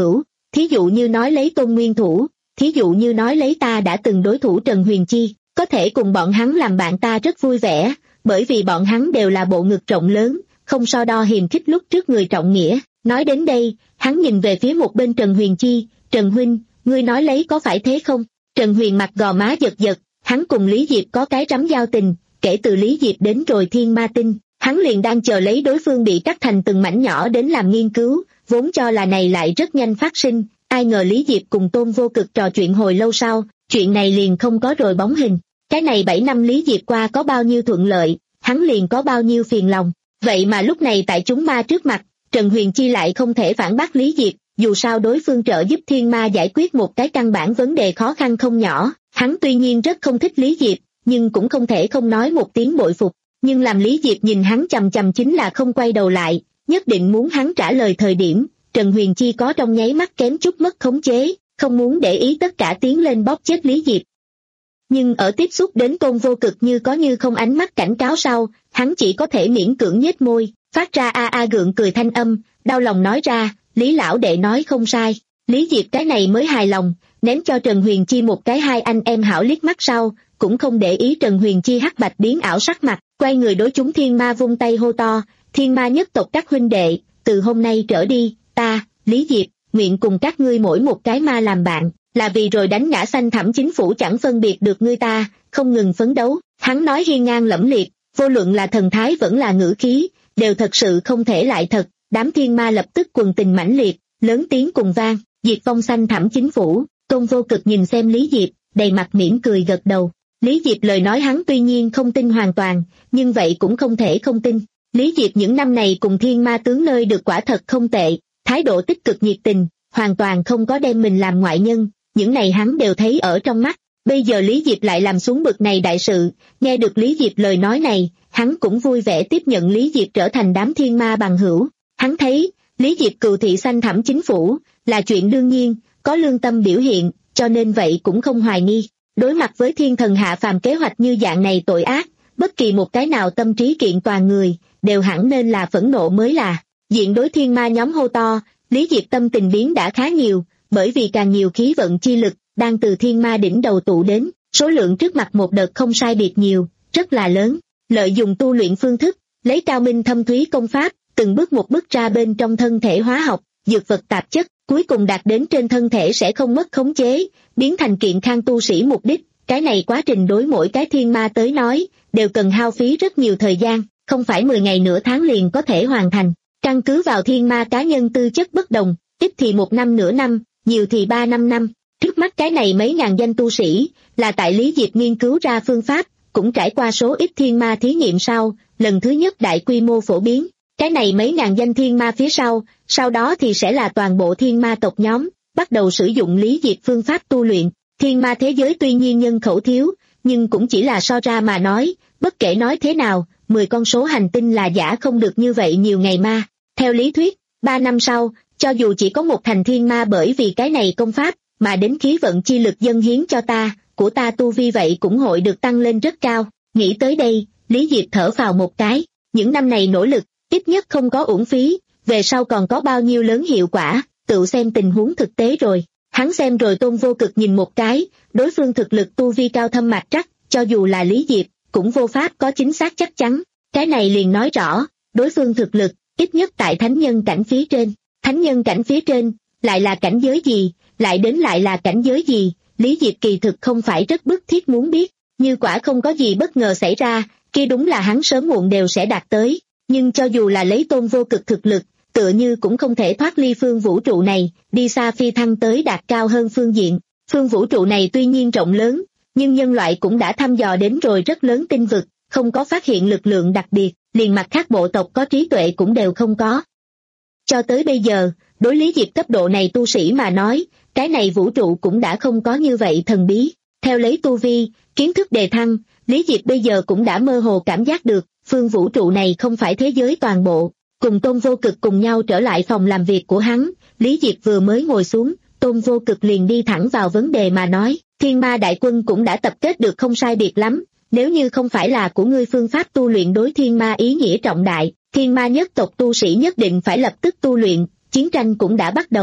thí dụ như nói lấy Tôn Nguyên Thủ, thí dụ như nói lấy ta đã từng đối thủ Trần Huyền Chi, có thể cùng bọn hắn làm bạn ta rất vui vẻ, bởi vì bọn hắn đều là bộ ngực rộng lớn, không so đo hiềm khích lúc trước người trọng nghĩa. Nói đến đây, hắn nhìn về phía một bên Trần Huyền Chi, Trần huynh, ngươi nói lấy có phải thế không? Trần Huyền mặt gò má giật giật, hắn cùng Lý Diệp có cái rắm giao tình, kể từ Lý Diệp đến rồi Thiên Ma Tinh, hắn liền đang chờ lấy đối phương bị cắt thành từng mảnh nhỏ đến làm nghiên cứu, vốn cho là này lại rất nhanh phát sinh, ai ngờ Lý Diệp cùng Tôn Vô Cực trò chuyện hồi lâu sau, chuyện này liền không có rồi bóng hình. Cái này bảy năm Lý Diệp qua có bao nhiêu thuận lợi, hắn liền có bao nhiêu phiền lòng, vậy mà lúc này tại chúng ma trước mặt, Trần Huyền Chi lại không thể phản bác Lý Diệp, dù sao đối phương trợ giúp thiên ma giải quyết một cái căn bản vấn đề khó khăn không nhỏ, hắn tuy nhiên rất không thích Lý Diệp, nhưng cũng không thể không nói một tiếng bội phục, nhưng làm Lý Diệp nhìn hắn chằm chằm chính là không quay đầu lại, nhất định muốn hắn trả lời thời điểm, Trần Huyền Chi có trong nháy mắt kém chút mất khống chế, không muốn để ý tất cả tiến lên bóp chết Lý Diệp. Nhưng ở tiếp xúc đến Tôn Vô Cực như có như không ánh mắt cảnh cáo sau, hắn chỉ có thể miễn cưỡng nhếch môi, phát ra a a gượng cười thanh âm, đau lòng nói ra, Lý lão đệ nói không sai. Lý Diệp cái này mới hài lòng, ném cho Trần Huyền Chi một cái hai anh em hảo liếc mắt sau, cũng không để ý Trần Huyền Chi hắc bạch biến ảo sắc mặt, quay người đối chúng thiên ma vung tay hô to, thiên ma nhất tộc các huynh đệ, từ hôm nay trở đi, ta, Lý Diệp, nguyện cùng các ngươi mỗi một cái ma làm bạn, là vì rồi đánh ngã xanh thẳm chính phủ chẳng phân biệt được ngươi ta, không ngừng phấn đấu. Hắn nói hiên ngang lẫm liệt, vô luận là thần thái vẫn là ngữ khí, đều thật sự không thể lại thật, đám thiên ma lập tức quần tình mãnh liệt, lớn tiếng cùng vang, diệt vong xanh thẳm chính phủ. Tôn Vô Cực nhìn xem Lý Diệp, đầy mặt mỉm cười gật đầu. Lý Diệp lời nói hắn tuy nhiên không tin hoàn toàn, nhưng vậy cũng không thể không tin. Lý Diệp những năm này cùng thiên ma tướng nơi được quả thật không tệ, thái độ tích cực nhiệt tình, hoàn toàn không có đem mình làm ngoại nhân, những này hắn đều thấy ở trong mắt. Bây giờ Lý Diệp lại làm xuống bực này đại sự, nghe được Lý Diệp lời nói này, hắn cũng vui vẻ tiếp nhận Lý Diệp trở thành đám thiên ma bằng hữu. Hắn thấy, Lý Diệp cừu thị xanh thẳm chính phủ, là chuyện đương nhiên, có lương tâm biểu hiện, cho nên vậy cũng không hoài nghi. Đối mặt với thiên thần hạ phàm kế hoạch như dạng này tội ác, bất kỳ một cái nào tâm trí kiện toàn người, đều hẳn nên là phẫn nộ mới là. Diện đối thiên ma nhóm hô to, Lý Diệp tâm tình biến đã khá nhiều, bởi vì càng nhiều khí vận chi lực, đang từ thiên ma đỉnh đầu tụ đến, số lượng trước mặt một đợt không sai biệt nhiều, rất là lớn. Lợi dụng tu luyện phương thức, lấy cao minh thâm thúy công pháp, từng bước một bước ra bên trong thân thể hóa học, dược vật tạp chất, cuối cùng đạt đến trên thân thể sẽ không mất khống chế, biến thành kiện khang tu sĩ mục đích. Cái này quá trình đối mỗi cái thiên ma tới nói, đều cần hao phí rất nhiều thời gian, không phải mười ngày nửa tháng liền có thể hoàn thành. Căn cứ vào thiên ma cá nhân tư chất bất đồng, ít thì một năm nửa năm, nhiều thì ba năm năm. Trước mắt cái này mấy ngàn danh tu sĩ, là tại Lý Diệp nghiên cứu ra phương pháp, cũng trải qua số ít thiên ma thí nghiệm sau, lần thứ nhất đại quy mô phổ biến. Cái này mấy ngàn danh thiên ma phía sau, sau đó thì sẽ là toàn bộ thiên ma tộc nhóm, bắt đầu sử dụng Lý Diệp phương pháp tu luyện. Thiên ma thế giới tuy nhiên nhân khẩu thiếu, nhưng cũng chỉ là so ra mà nói, bất kể nói thế nào, mười con số hành tinh là giả không được như vậy nhiều ngày ma. Theo lý thuyết, ba năm sau, cho dù chỉ có một thành thiên ma bởi vì cái này công pháp, mà đến khí vận chi lực dâng hiến cho ta, của ta tu vi vậy cũng hội được tăng lên rất cao. Nghĩ tới đây, Lý Diệp thở phào một cái, những năm này nỗ lực, ít nhất không có uổng phí, về sau còn có bao nhiêu lớn hiệu quả, tự xem tình huống thực tế rồi. Hắn xem rồi Tôn Vô Cực nhìn một cái, đối phương thực lực tu vi cao thâm mạch trắc, cho dù là Lý Diệp, cũng vô pháp có chính xác chắc chắn. Cái này liền nói rõ, đối phương thực lực, ít nhất tại thánh nhân cảnh phía trên. Thánh nhân cảnh phía trên, lại là cảnh giới gì, lại đến lại là cảnh giới gì, Lý Diệp kỳ thực không phải rất bức thiết muốn biết, như quả không có gì bất ngờ xảy ra, kia đúng là hắn sớm muộn đều sẽ đạt tới. Nhưng cho dù là lấy Tôn Vô Cực thực lực, tựa như cũng không thể thoát ly phương vũ trụ này, đi xa phi thăng tới đạt cao hơn phương diện. Phương vũ trụ này tuy nhiên rộng lớn, nhưng nhân loại cũng đã thăm dò đến rồi rất lớn tinh vực, không có phát hiện lực lượng đặc biệt, liền mặt khác bộ tộc có trí tuệ cũng đều không có. Cho tới bây giờ, đối Lý Diệp cấp độ này tu sĩ mà nói, cái này vũ trụ cũng đã không có như vậy thần bí. Theo lấy tu vi, kiến thức đề thăng, Lý Diệp bây giờ cũng đã mơ hồ cảm giác được, phương vũ trụ này không phải thế giới toàn bộ. Cùng Tôn Vô Cực cùng nhau trở lại phòng làm việc của hắn, Lý Diệp vừa mới ngồi xuống, Tôn Vô Cực liền đi thẳng vào vấn đề mà nói, thiên ma đại quân cũng đã tập kết được không sai biệt lắm, nếu như không phải là của ngươi phương pháp tu luyện đối thiên ma ý nghĩa trọng đại, thiên ma nhất tộc tu sĩ nhất định phải lập tức tu luyện, chiến tranh cũng đã bắt đầu.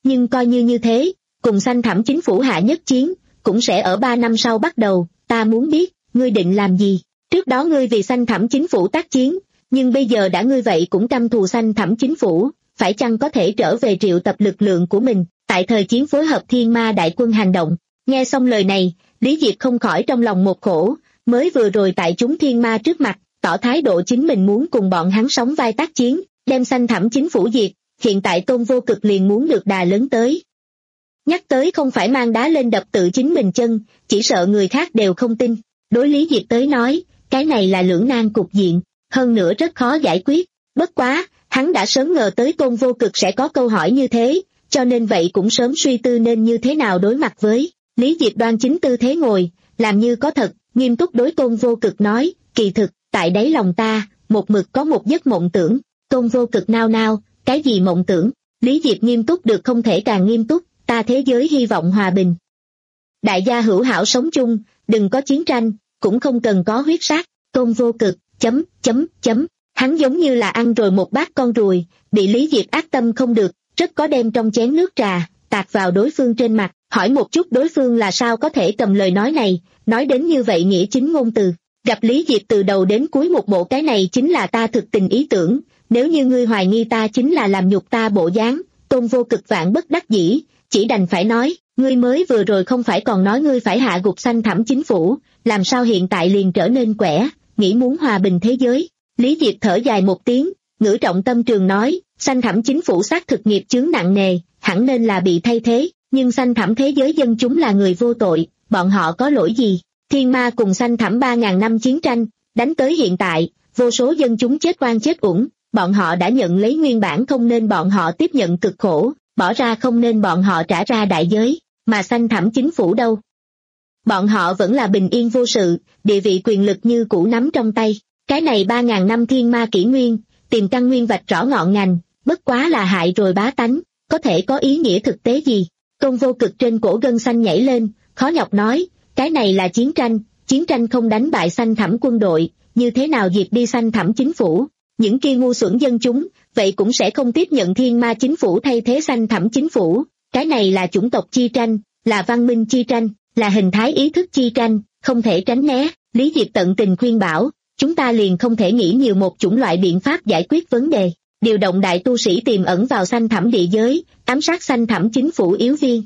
nhưng coi như như thế, cùng xanh thẳm chính phủ hạ nhất chiến, cũng sẽ ở ba năm sau bắt đầu. Ta muốn biết, ngươi định làm gì? Trước đó ngươi vì xanh thẳm chính phủ tác chiến, nhưng bây giờ đã ngươi vậy cũng căm thù xanh thẳm chính phủ, phải chăng có thể trở về triệu tập lực lượng của mình, tại thời chiến phối hợp thiên ma đại quân hành động? Nghe xong lời này, Lý Diệp không khỏi trong lòng một khổ, mới vừa rồi tại chúng thiên ma trước mặt, tỏ thái độ chính mình muốn cùng bọn hắn sóng vai tác chiến, đem xanh thẳm chính phủ diệt, hiện tại Tôn Vô Cực liền muốn được đà lớn tới. Nhắc tới không phải mang đá lên đập tự chính mình chân, chỉ sợ người khác đều không tin. Đối Lý Diệp tới nói, cái này là lưỡng nan cục diện, hơn nữa rất khó giải quyết. Bất quá, hắn đã sớm ngờ tới Tôn Vô Cực sẽ có câu hỏi như thế, cho nên vậy cũng sớm suy tư nên như thế nào đối mặt với. Lý Diệp đoan chính tư thế ngồi, làm như có thật, nghiêm túc đối Tôn Vô Cực nói, kỳ thực, tại đáy lòng ta, một mực có một giấc mộng tưởng. Tôn Vô Cực nao nao, cái gì mộng tưởng? Lý Diệp nghiêm túc được không thể càng nghiêm túc, ta thế giới hy vọng hòa bình. Đại gia hữu hảo sống chung, đừng có chiến tranh, cũng không cần có huyết sát. Tôn Vô Cực, chấm, chấm, chấm, hắn giống như là ăn rồi một bát con ruồi, bị Lý Diệp ác tâm không được, rất có đem trong chén nước trà, tạt vào đối phương trên mặt, hỏi một chút đối phương là sao có thể cầm lời nói này, nói đến như vậy nghĩa chính ngôn từ. Gặp Lý Diệp từ đầu đến cuối một bộ cái này chính là ta thực tình ý tưởng, nếu như ngươi hoài nghi ta chính là làm nhục ta bộ dáng. Tôn Vô Cực vạn bất đắc dĩ, chỉ đành phải nói, ngươi mới vừa rồi không phải còn nói ngươi phải hạ gục xanh thẳm chính phủ, làm sao hiện tại liền trở nên quẻ, nghĩ muốn hòa bình thế giới. Lý Diệp thở dài một tiếng, ngữ trọng tâm trường nói, xanh thẳm chính phủ xác thực nghiệp chướng nặng nề, hẳn nên là bị thay thế, nhưng xanh thẳm thế giới dân chúng là người vô tội, bọn họ có lỗi gì? Thiên ma cùng xanh thẳm ba ngàn năm chiến tranh, đánh tới hiện tại, vô số dân chúng chết oan chết uổng, bọn họ đã nhận lấy nguyên bản không nên bọn họ tiếp nhận cực khổ, bỏ ra không nên bọn họ trả ra đại giới, mà xanh thẳm chính phủ đâu? Bọn họ vẫn là bình yên vô sự, địa vị quyền lực như cũ nắm trong tay, cái này ba ngàn năm thiên ma kỷ nguyên, tìm căn nguyên vạch rõ ngọn ngành, bất quá là hại rồi bá tánh, có thể có ý nghĩa thực tế gì? Tôn Vô Cực trên cổ gân xanh nhảy lên, khó nhọc nói, cái này là chiến tranh, chiến tranh không đánh bại xanh thẳm quân đội, như thế nào diệt đi xanh thẳm chính phủ? Những kia ngu xuẩn dân chúng, vậy cũng sẽ không tiếp nhận thiên ma chính phủ thay thế xanh thẳm chính phủ, cái này là chủng tộc chi tranh, là văn minh chi tranh, là hình thái ý thức chi tranh, không thể tránh né. Lý Diệp tận tình khuyên bảo, chúng ta liền không thể nghĩ nhiều một chủng loại biện pháp giải quyết vấn đề, điều động đại tu sĩ tiềm ẩn vào xanh thẳm địa giới, ám sát xanh thẳm chính phủ yếu viên.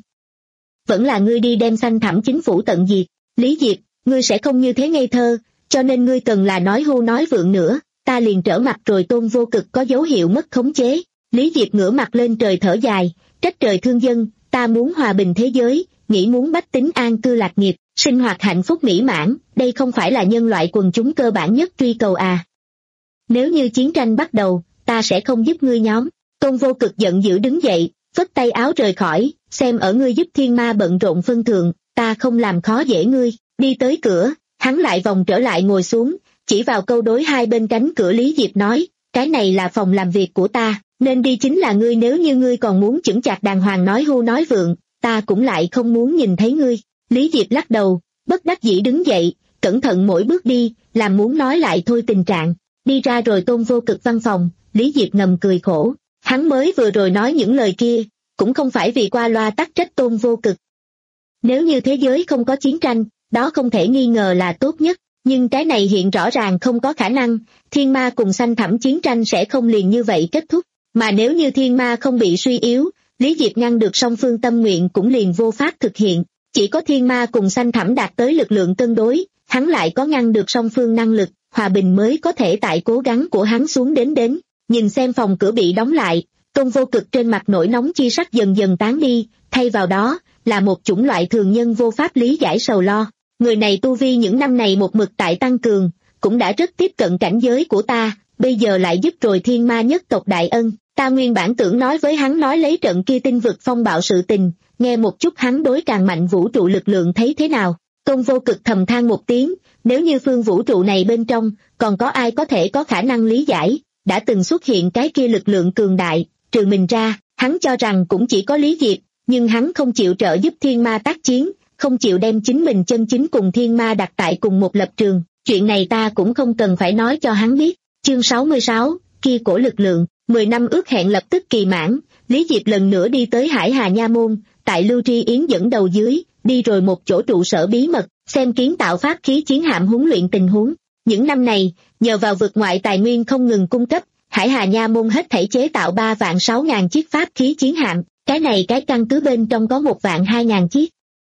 Vẫn là ngươi đi đem xanh thẳm chính phủ tận diệt. Lý Diệp, ngươi sẽ không như thế ngây thơ, cho nên ngươi cần là nói hưu nói vượng nữa, ta liền trở mặt rồi. Tôn Vô Cực có dấu hiệu mất khống chế. Lý Diệp ngửa mặt lên trời thở dài, trách trời thương dân, ta muốn hòa bình thế giới, nghĩ muốn bách tính an cư lạc nghiệp, sinh hoạt hạnh phúc mỹ mãn, đây không phải là nhân loại quần chúng cơ bản nhất truy cầu à? Nếu như chiến tranh bắt đầu, ta sẽ không giúp ngươi nhóm. Tôn Vô Cực giận dữ đứng dậy, phất tay áo rời khỏi, xem ở ngươi giúp thiên ma bận rộn phân thượng, ta không làm khó dễ ngươi. Đi tới cửa, hắn lại vòng trở lại ngồi xuống, chỉ vào câu đối hai bên cánh cửa Lý Diệp nói, cái này là phòng làm việc của ta, nên đi chính là ngươi, nếu như ngươi còn muốn chững chạc đàng hoàng nói hưu nói vượng, ta cũng lại không muốn nhìn thấy ngươi. Lý Diệp lắc đầu, bất đắc dĩ đứng dậy, cẩn thận mỗi bước đi, làm muốn nói lại thôi tình trạng. Đi ra rồi Tôn Vô Cực văn phòng, Lý Diệp ngầm cười khổ, hắn mới vừa rồi nói những lời kia, cũng không phải vì qua loa tắc trách Tôn Vô Cực. Nếu như thế giới không có chiến tranh, đó không thể nghi ngờ là tốt nhất, nhưng cái này hiện rõ ràng không có khả năng, thiên ma cùng xanh thẳm chiến tranh sẽ không liền như vậy kết thúc, mà nếu như thiên ma không bị suy yếu, Lý Diệp ngăn được song phương tâm nguyện cũng liền vô pháp thực hiện, chỉ có thiên ma cùng xanh thẳm đạt tới lực lượng cân đối, hắn lại có ngăn được song phương năng lực, hòa bình mới có thể tại cố gắng của hắn xuống đến đến. Nhìn xem phòng cửa bị đóng lại, Tôn Vô Cực trên mặt nổi nóng chi sắc dần dần tán đi, thay vào đó là một chủng loại thường nhân vô pháp lý giải sầu lo. Người này tu vi những năm này một mực tại tăng cường, cũng đã rất tiếp cận cảnh giới của ta, bây giờ lại giúp rồi thiên ma nhất tộc đại ân. Ta nguyên bản tưởng nói với hắn nói lấy trận kia tinh vực phong bạo sự tình, nghe một chút hắn đối càng mạnh vũ trụ lực lượng thấy thế nào. Tôn Vô Cực thầm than một tiếng, nếu như phương vũ trụ này bên trong, còn có ai có thể có khả năng lý giải, đã từng xuất hiện cái kia lực lượng cường đại, trừ mình ra, hắn cho rằng cũng chỉ có Lý Diệp, nhưng hắn không chịu trợ giúp thiên ma tác chiến, không chịu đem chính mình chân chính cùng thiên ma đặt tại cùng một lập trường, chuyện này ta cũng không cần phải nói cho hắn biết. Chương sáu mươi sáu, kia cổ lực lượng. Mười năm ước hẹn lập tức kỳ mãn, Lý Diệp lần nữa đi tới Hải Hà Nha Môn, tại Lưu Tri Yến dẫn đầu dưới, đi rồi một chỗ trụ sở bí mật, xem kiến tạo pháp khí chiến hạm huấn luyện tình huống. Những năm này, nhờ vào vực ngoại tài nguyên không ngừng cung cấp, Hải Hà Nha Môn hết thảy chế tạo ba vạn sáu ngàn chiếc pháp khí chiến hạm, cái này cái căn cứ bên trong có một vạn hai ngàn chiếc.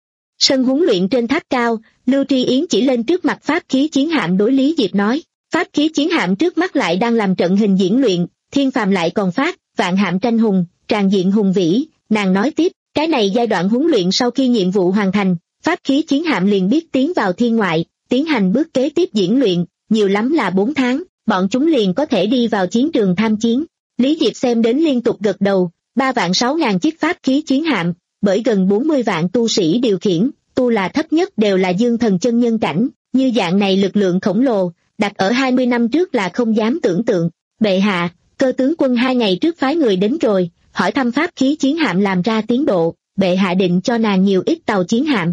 Sân huấn luyện trên tháp cao, Lưu Tri Yến chỉ lên trước mặt pháp khí chiến hạm đối Lý Diệp nói, pháp khí chiến hạm trước mắt lại đang làm trận hình diễn luyện, thiên phàm lại còn phát, vạn hạm tranh hùng, tràn diện hùng vĩ, nàng nói tiếp, cái này giai đoạn huấn luyện sau khi nhiệm vụ hoàn thành, pháp khí chiến hạm liền biết tiến vào thiên ngoại, tiến hành bước kế tiếp diễn luyện, nhiều lắm là bốn tháng, bọn chúng liền có thể đi vào chiến trường tham chiến. Lý Diệp xem đến liên tục gật đầu, ba vạn sáu ngàn chiếc pháp khí chiến hạm, bởi gần bốn mươi vạn tu sĩ điều khiển, tu là thấp nhất đều là dương thần chân nhân cảnh, như dạng này lực lượng khổng lồ, đặt ở hai mươi năm trước là không dám tưởng tượng. Bệ hạ, Cơ tướng quân hai ngày trước phái người đến rồi, hỏi thăm pháp khí chiến hạm làm ra tiến độ, bệ hạ định cho nàng nhiều ít tàu chiến hạm.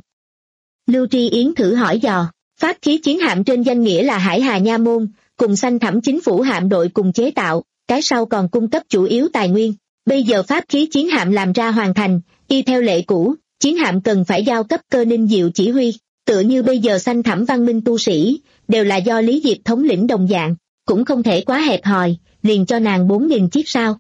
Lưu Tri Yến thử hỏi dò, pháp khí chiến hạm trên danh nghĩa là Hải Hà Nha Môn, cùng Xanh Thẳm chính phủ hạm đội cùng chế tạo, cái sau còn cung cấp chủ yếu tài nguyên. Bây giờ pháp khí chiến hạm làm ra hoàn thành, y theo lệ cũ, chiến hạm cần phải giao cấp Cơ Ninh Diệu chỉ huy, tựa như bây giờ Xanh Thẳm văn minh tu sĩ, đều là do Lý Diệp thống lĩnh đồng dạng, cũng không thể quá hẹp hòi, liền cho nàng bốn nghìn chiếc sao.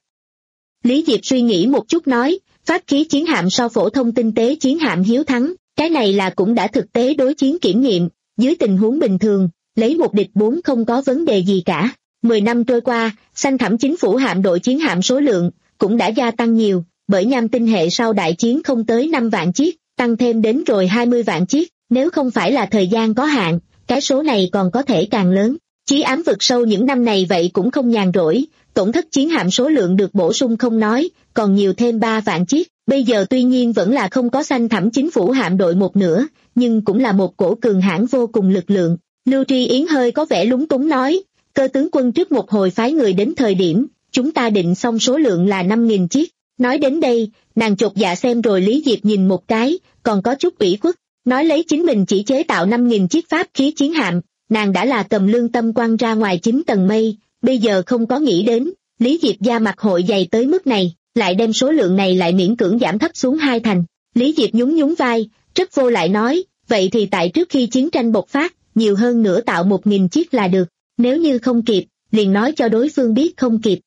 Lý Diệp suy nghĩ một chút nói, pháp khí chiến hạm so phổ thông tinh tế chiến hạm hiếu thắng, cái này là cũng đã thực tế đối chiến kiểm nghiệm, dưới tình huống bình thường, lấy một địch bốn không có vấn đề gì cả. Mười năm trôi qua, Xanh Thẳm chính phủ hạm đội chiến hạm số lượng cũng đã gia tăng nhiều, bởi nham tinh hệ sau đại chiến không tới năm vạn chiếc, tăng thêm đến rồi hai mươi vạn chiếc, nếu không phải là thời gian có hạn, cái số này còn có thể càng lớn. Chí ám vực sâu những năm này vậy cũng không nhàn rỗi, tổn thất chiến hạm số lượng được bổ sung không nói, còn nhiều thêm ba vạn chiếc, bây giờ tuy nhiên vẫn là không có Xanh Thẳm chính phủ hạm đội một nửa, nhưng cũng là một cổ cường hãn vô cùng lực lượng. Lưu Tri Yến hơi có vẻ lúng túng nói, Cơ tướng quân trước một hồi phái người đến thời điểm, chúng ta định xong số lượng là năm nghìn chiếc. Nói đến đây, nàng chột dạ xem rồi Lý Diệp nhìn một cái, còn có chút ủy khuất, nói lấy chính mình chỉ chế tạo năm nghìn chiếc pháp khí chiến hạm, nàng đã là cầm lương tâm quăng ra ngoài chín tầng mây, bây giờ không có nghĩ đến, Lý Diệp da mặt hội dày tới mức này, lại đem số lượng này lại miễn cưỡng giảm thấp xuống hai thành. Lý Diệp nhún nhún vai, rất vô lại nói, vậy thì tại trước khi chiến tranh bộc phát, nhiều hơn nữa tạo một nghìn chiếc là được, nếu như không kịp, liền nói cho đối phương biết không kịp.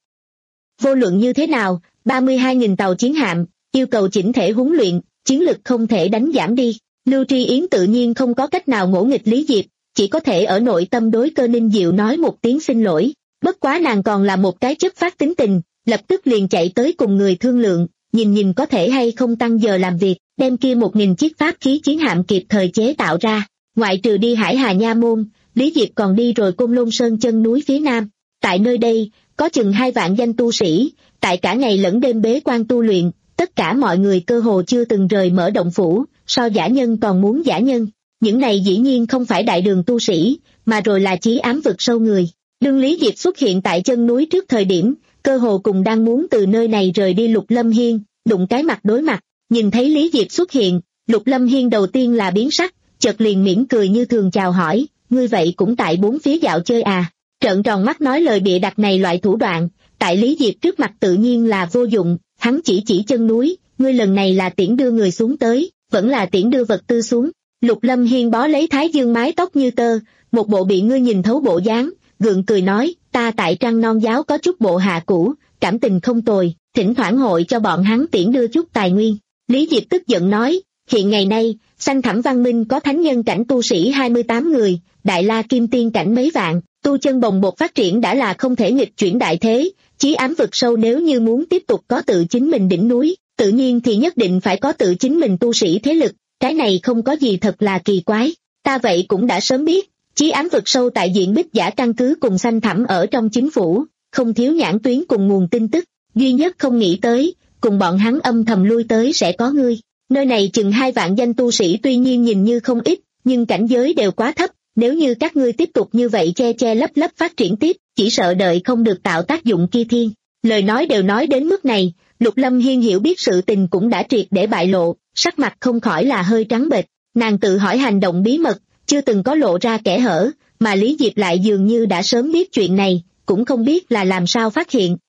Vô luận như thế nào, ba mươi hai nghìn tàu chiến hạm, yêu cầu chỉnh thể huấn luyện, chiến lực không thể đánh giảm đi. Lưu Tri Yến tự nhiên không có cách nào ngỗ nghịch Lý Diệp, chỉ có thể ở nội tâm đối Cơ Ninh Diệu nói một tiếng xin lỗi. Bất quá nàng còn là một cái chất phát tính tình, lập tức liền chạy tới cùng người thương lượng, nhìn nhìn có thể hay không tăng giờ làm việc, đem kia một nghìn chiếc pháp khí chiến hạm kịp thời chế tạo ra. Ngoại trừ đi Hải Hà Nha Môn, Lý Diệp còn đi rồi Côn Lôn Sơn chân núi phía nam. Tại nơi đây, có chừng hai vạn danh tu sĩ, tại cả ngày lẫn đêm bế quan tu luyện, tất cả mọi người cơ hồ chưa từng rời mở động phủ, so giả nhân còn muốn giả nhân. Những này dĩ nhiên không phải đại đường tu sĩ, mà rồi là chí ám vực sâu người. Đương Lý Diệp xuất hiện tại chân núi trước thời điểm, cơ hồ cùng đang muốn từ nơi này rời đi Lục Lâm Hiên, đụng cái mặt đối mặt, nhìn thấy Lý Diệp xuất hiện, Lục Lâm Hiên đầu tiên là biến sắc, chợt liền mỉm cười như thường chào hỏi, ngươi vậy cũng tại bốn phía dạo chơi à, trợn tròn mắt nói lời bịa đặt này loại thủ đoạn, tại Lý Diệp trước mặt tự nhiên là vô dụng, hắn chỉ chỉ chân núi, ngươi lần này là tiễn đưa người xuống tới, vẫn là tiễn đưa vật tư xuống. Lục Lâm Hiên bó lấy Thái Dương mái tóc như tơ, một bộ bị ngươi nhìn thấu bộ dáng, gượng cười nói, ta tại Trăng Non giáo có chút bộ hạ cũ, cảm tình không tồi, thỉnh thoảng hội cho bọn hắn tiễn đưa chút tài nguyên. Lý Diệp tức giận nói, hiện ngày nay, Xanh Thẳm văn minh có thánh nhân cảnh tu sĩ hai mươi tám người, đại la kim tiên cảnh mấy vạn, tu chân bồng bột phát triển đã là không thể nghịch chuyển đại thế, chí ám vực sâu nếu như muốn tiếp tục có tự chính mình đỉnh núi, tự nhiên thì nhất định phải có tự chính mình tu sĩ thế lực, cái này không có gì thật là kỳ quái, ta vậy cũng đã sớm biết, chí ám vực sâu tại diện Bích Giả căn cứ cùng Xanh Thẳm ở trong chính phủ, không thiếu nhãn tuyến cùng nguồn tin tức, duy nhất không nghĩ tới, cùng bọn hắn âm thầm lui tới sẽ có ngươi. Nơi này chừng hai vạn danh tu sĩ tuy nhiên nhìn như không ít, nhưng cảnh giới đều quá thấp, nếu như các ngươi tiếp tục như vậy che che lấp lấp phát triển tiếp, chỉ sợ đợi không được tạo tác dụng kia thiên. Lời nói đều nói đến mức này, Lục Lâm Hiên hiểu biết sự tình cũng đã triệt để bại lộ, sắc mặt không khỏi là hơi trắng bệch, nàng tự hỏi hành động bí mật, chưa từng có lộ ra kẽ hở, mà Lý Diệp lại dường như đã sớm biết chuyện này, cũng không biết là làm sao phát hiện,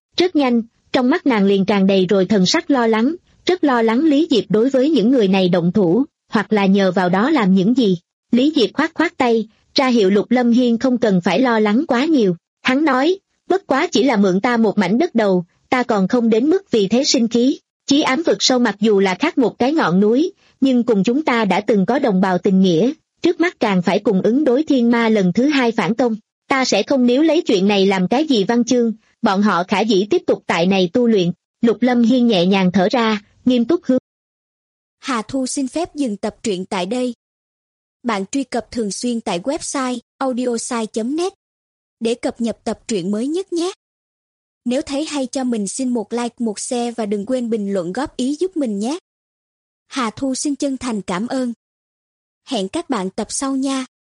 Rất nhanh, trong mắt nàng liền tràn đầy rồi thần sắc lo lắng, rất lo lắng Lý Diệp đối với những người này động thủ, hoặc là nhờ vào đó làm những gì. Lý Diệp khoát khoát tay, ra hiệu Lục Lâm Hiên không cần phải lo lắng quá nhiều. Hắn nói, bất quá chỉ là mượn ta một mảnh đất đầu, ta còn không đến mức vì thế sinh khí. Chí ám vực sâu mặc dù là khác một cái ngọn núi, nhưng cùng chúng ta đã từng có đồng bào tình nghĩa, trước mắt càng phải cùng ứng đối thiên ma lần thứ hai phản công. Ta sẽ không níu lấy chuyện này làm cái gì văn chương, bọn họ khả dĩ tiếp tục tại này tu luyện. Lục Lâm Hiên nhẹ nhàng thở ra, nghiêm túc hướng. Hà Thu xin phép dừng tập truyện tại đây. Bạn truy cập thường xuyên tại website audiosai chấm net để cập nhật tập truyện mới nhất nhé. Nếu thấy hay cho mình xin một like, một share và đừng quên bình luận góp ý giúp mình nhé. Hà Thu xin chân thành cảm ơn. Hẹn các bạn tập sau nha.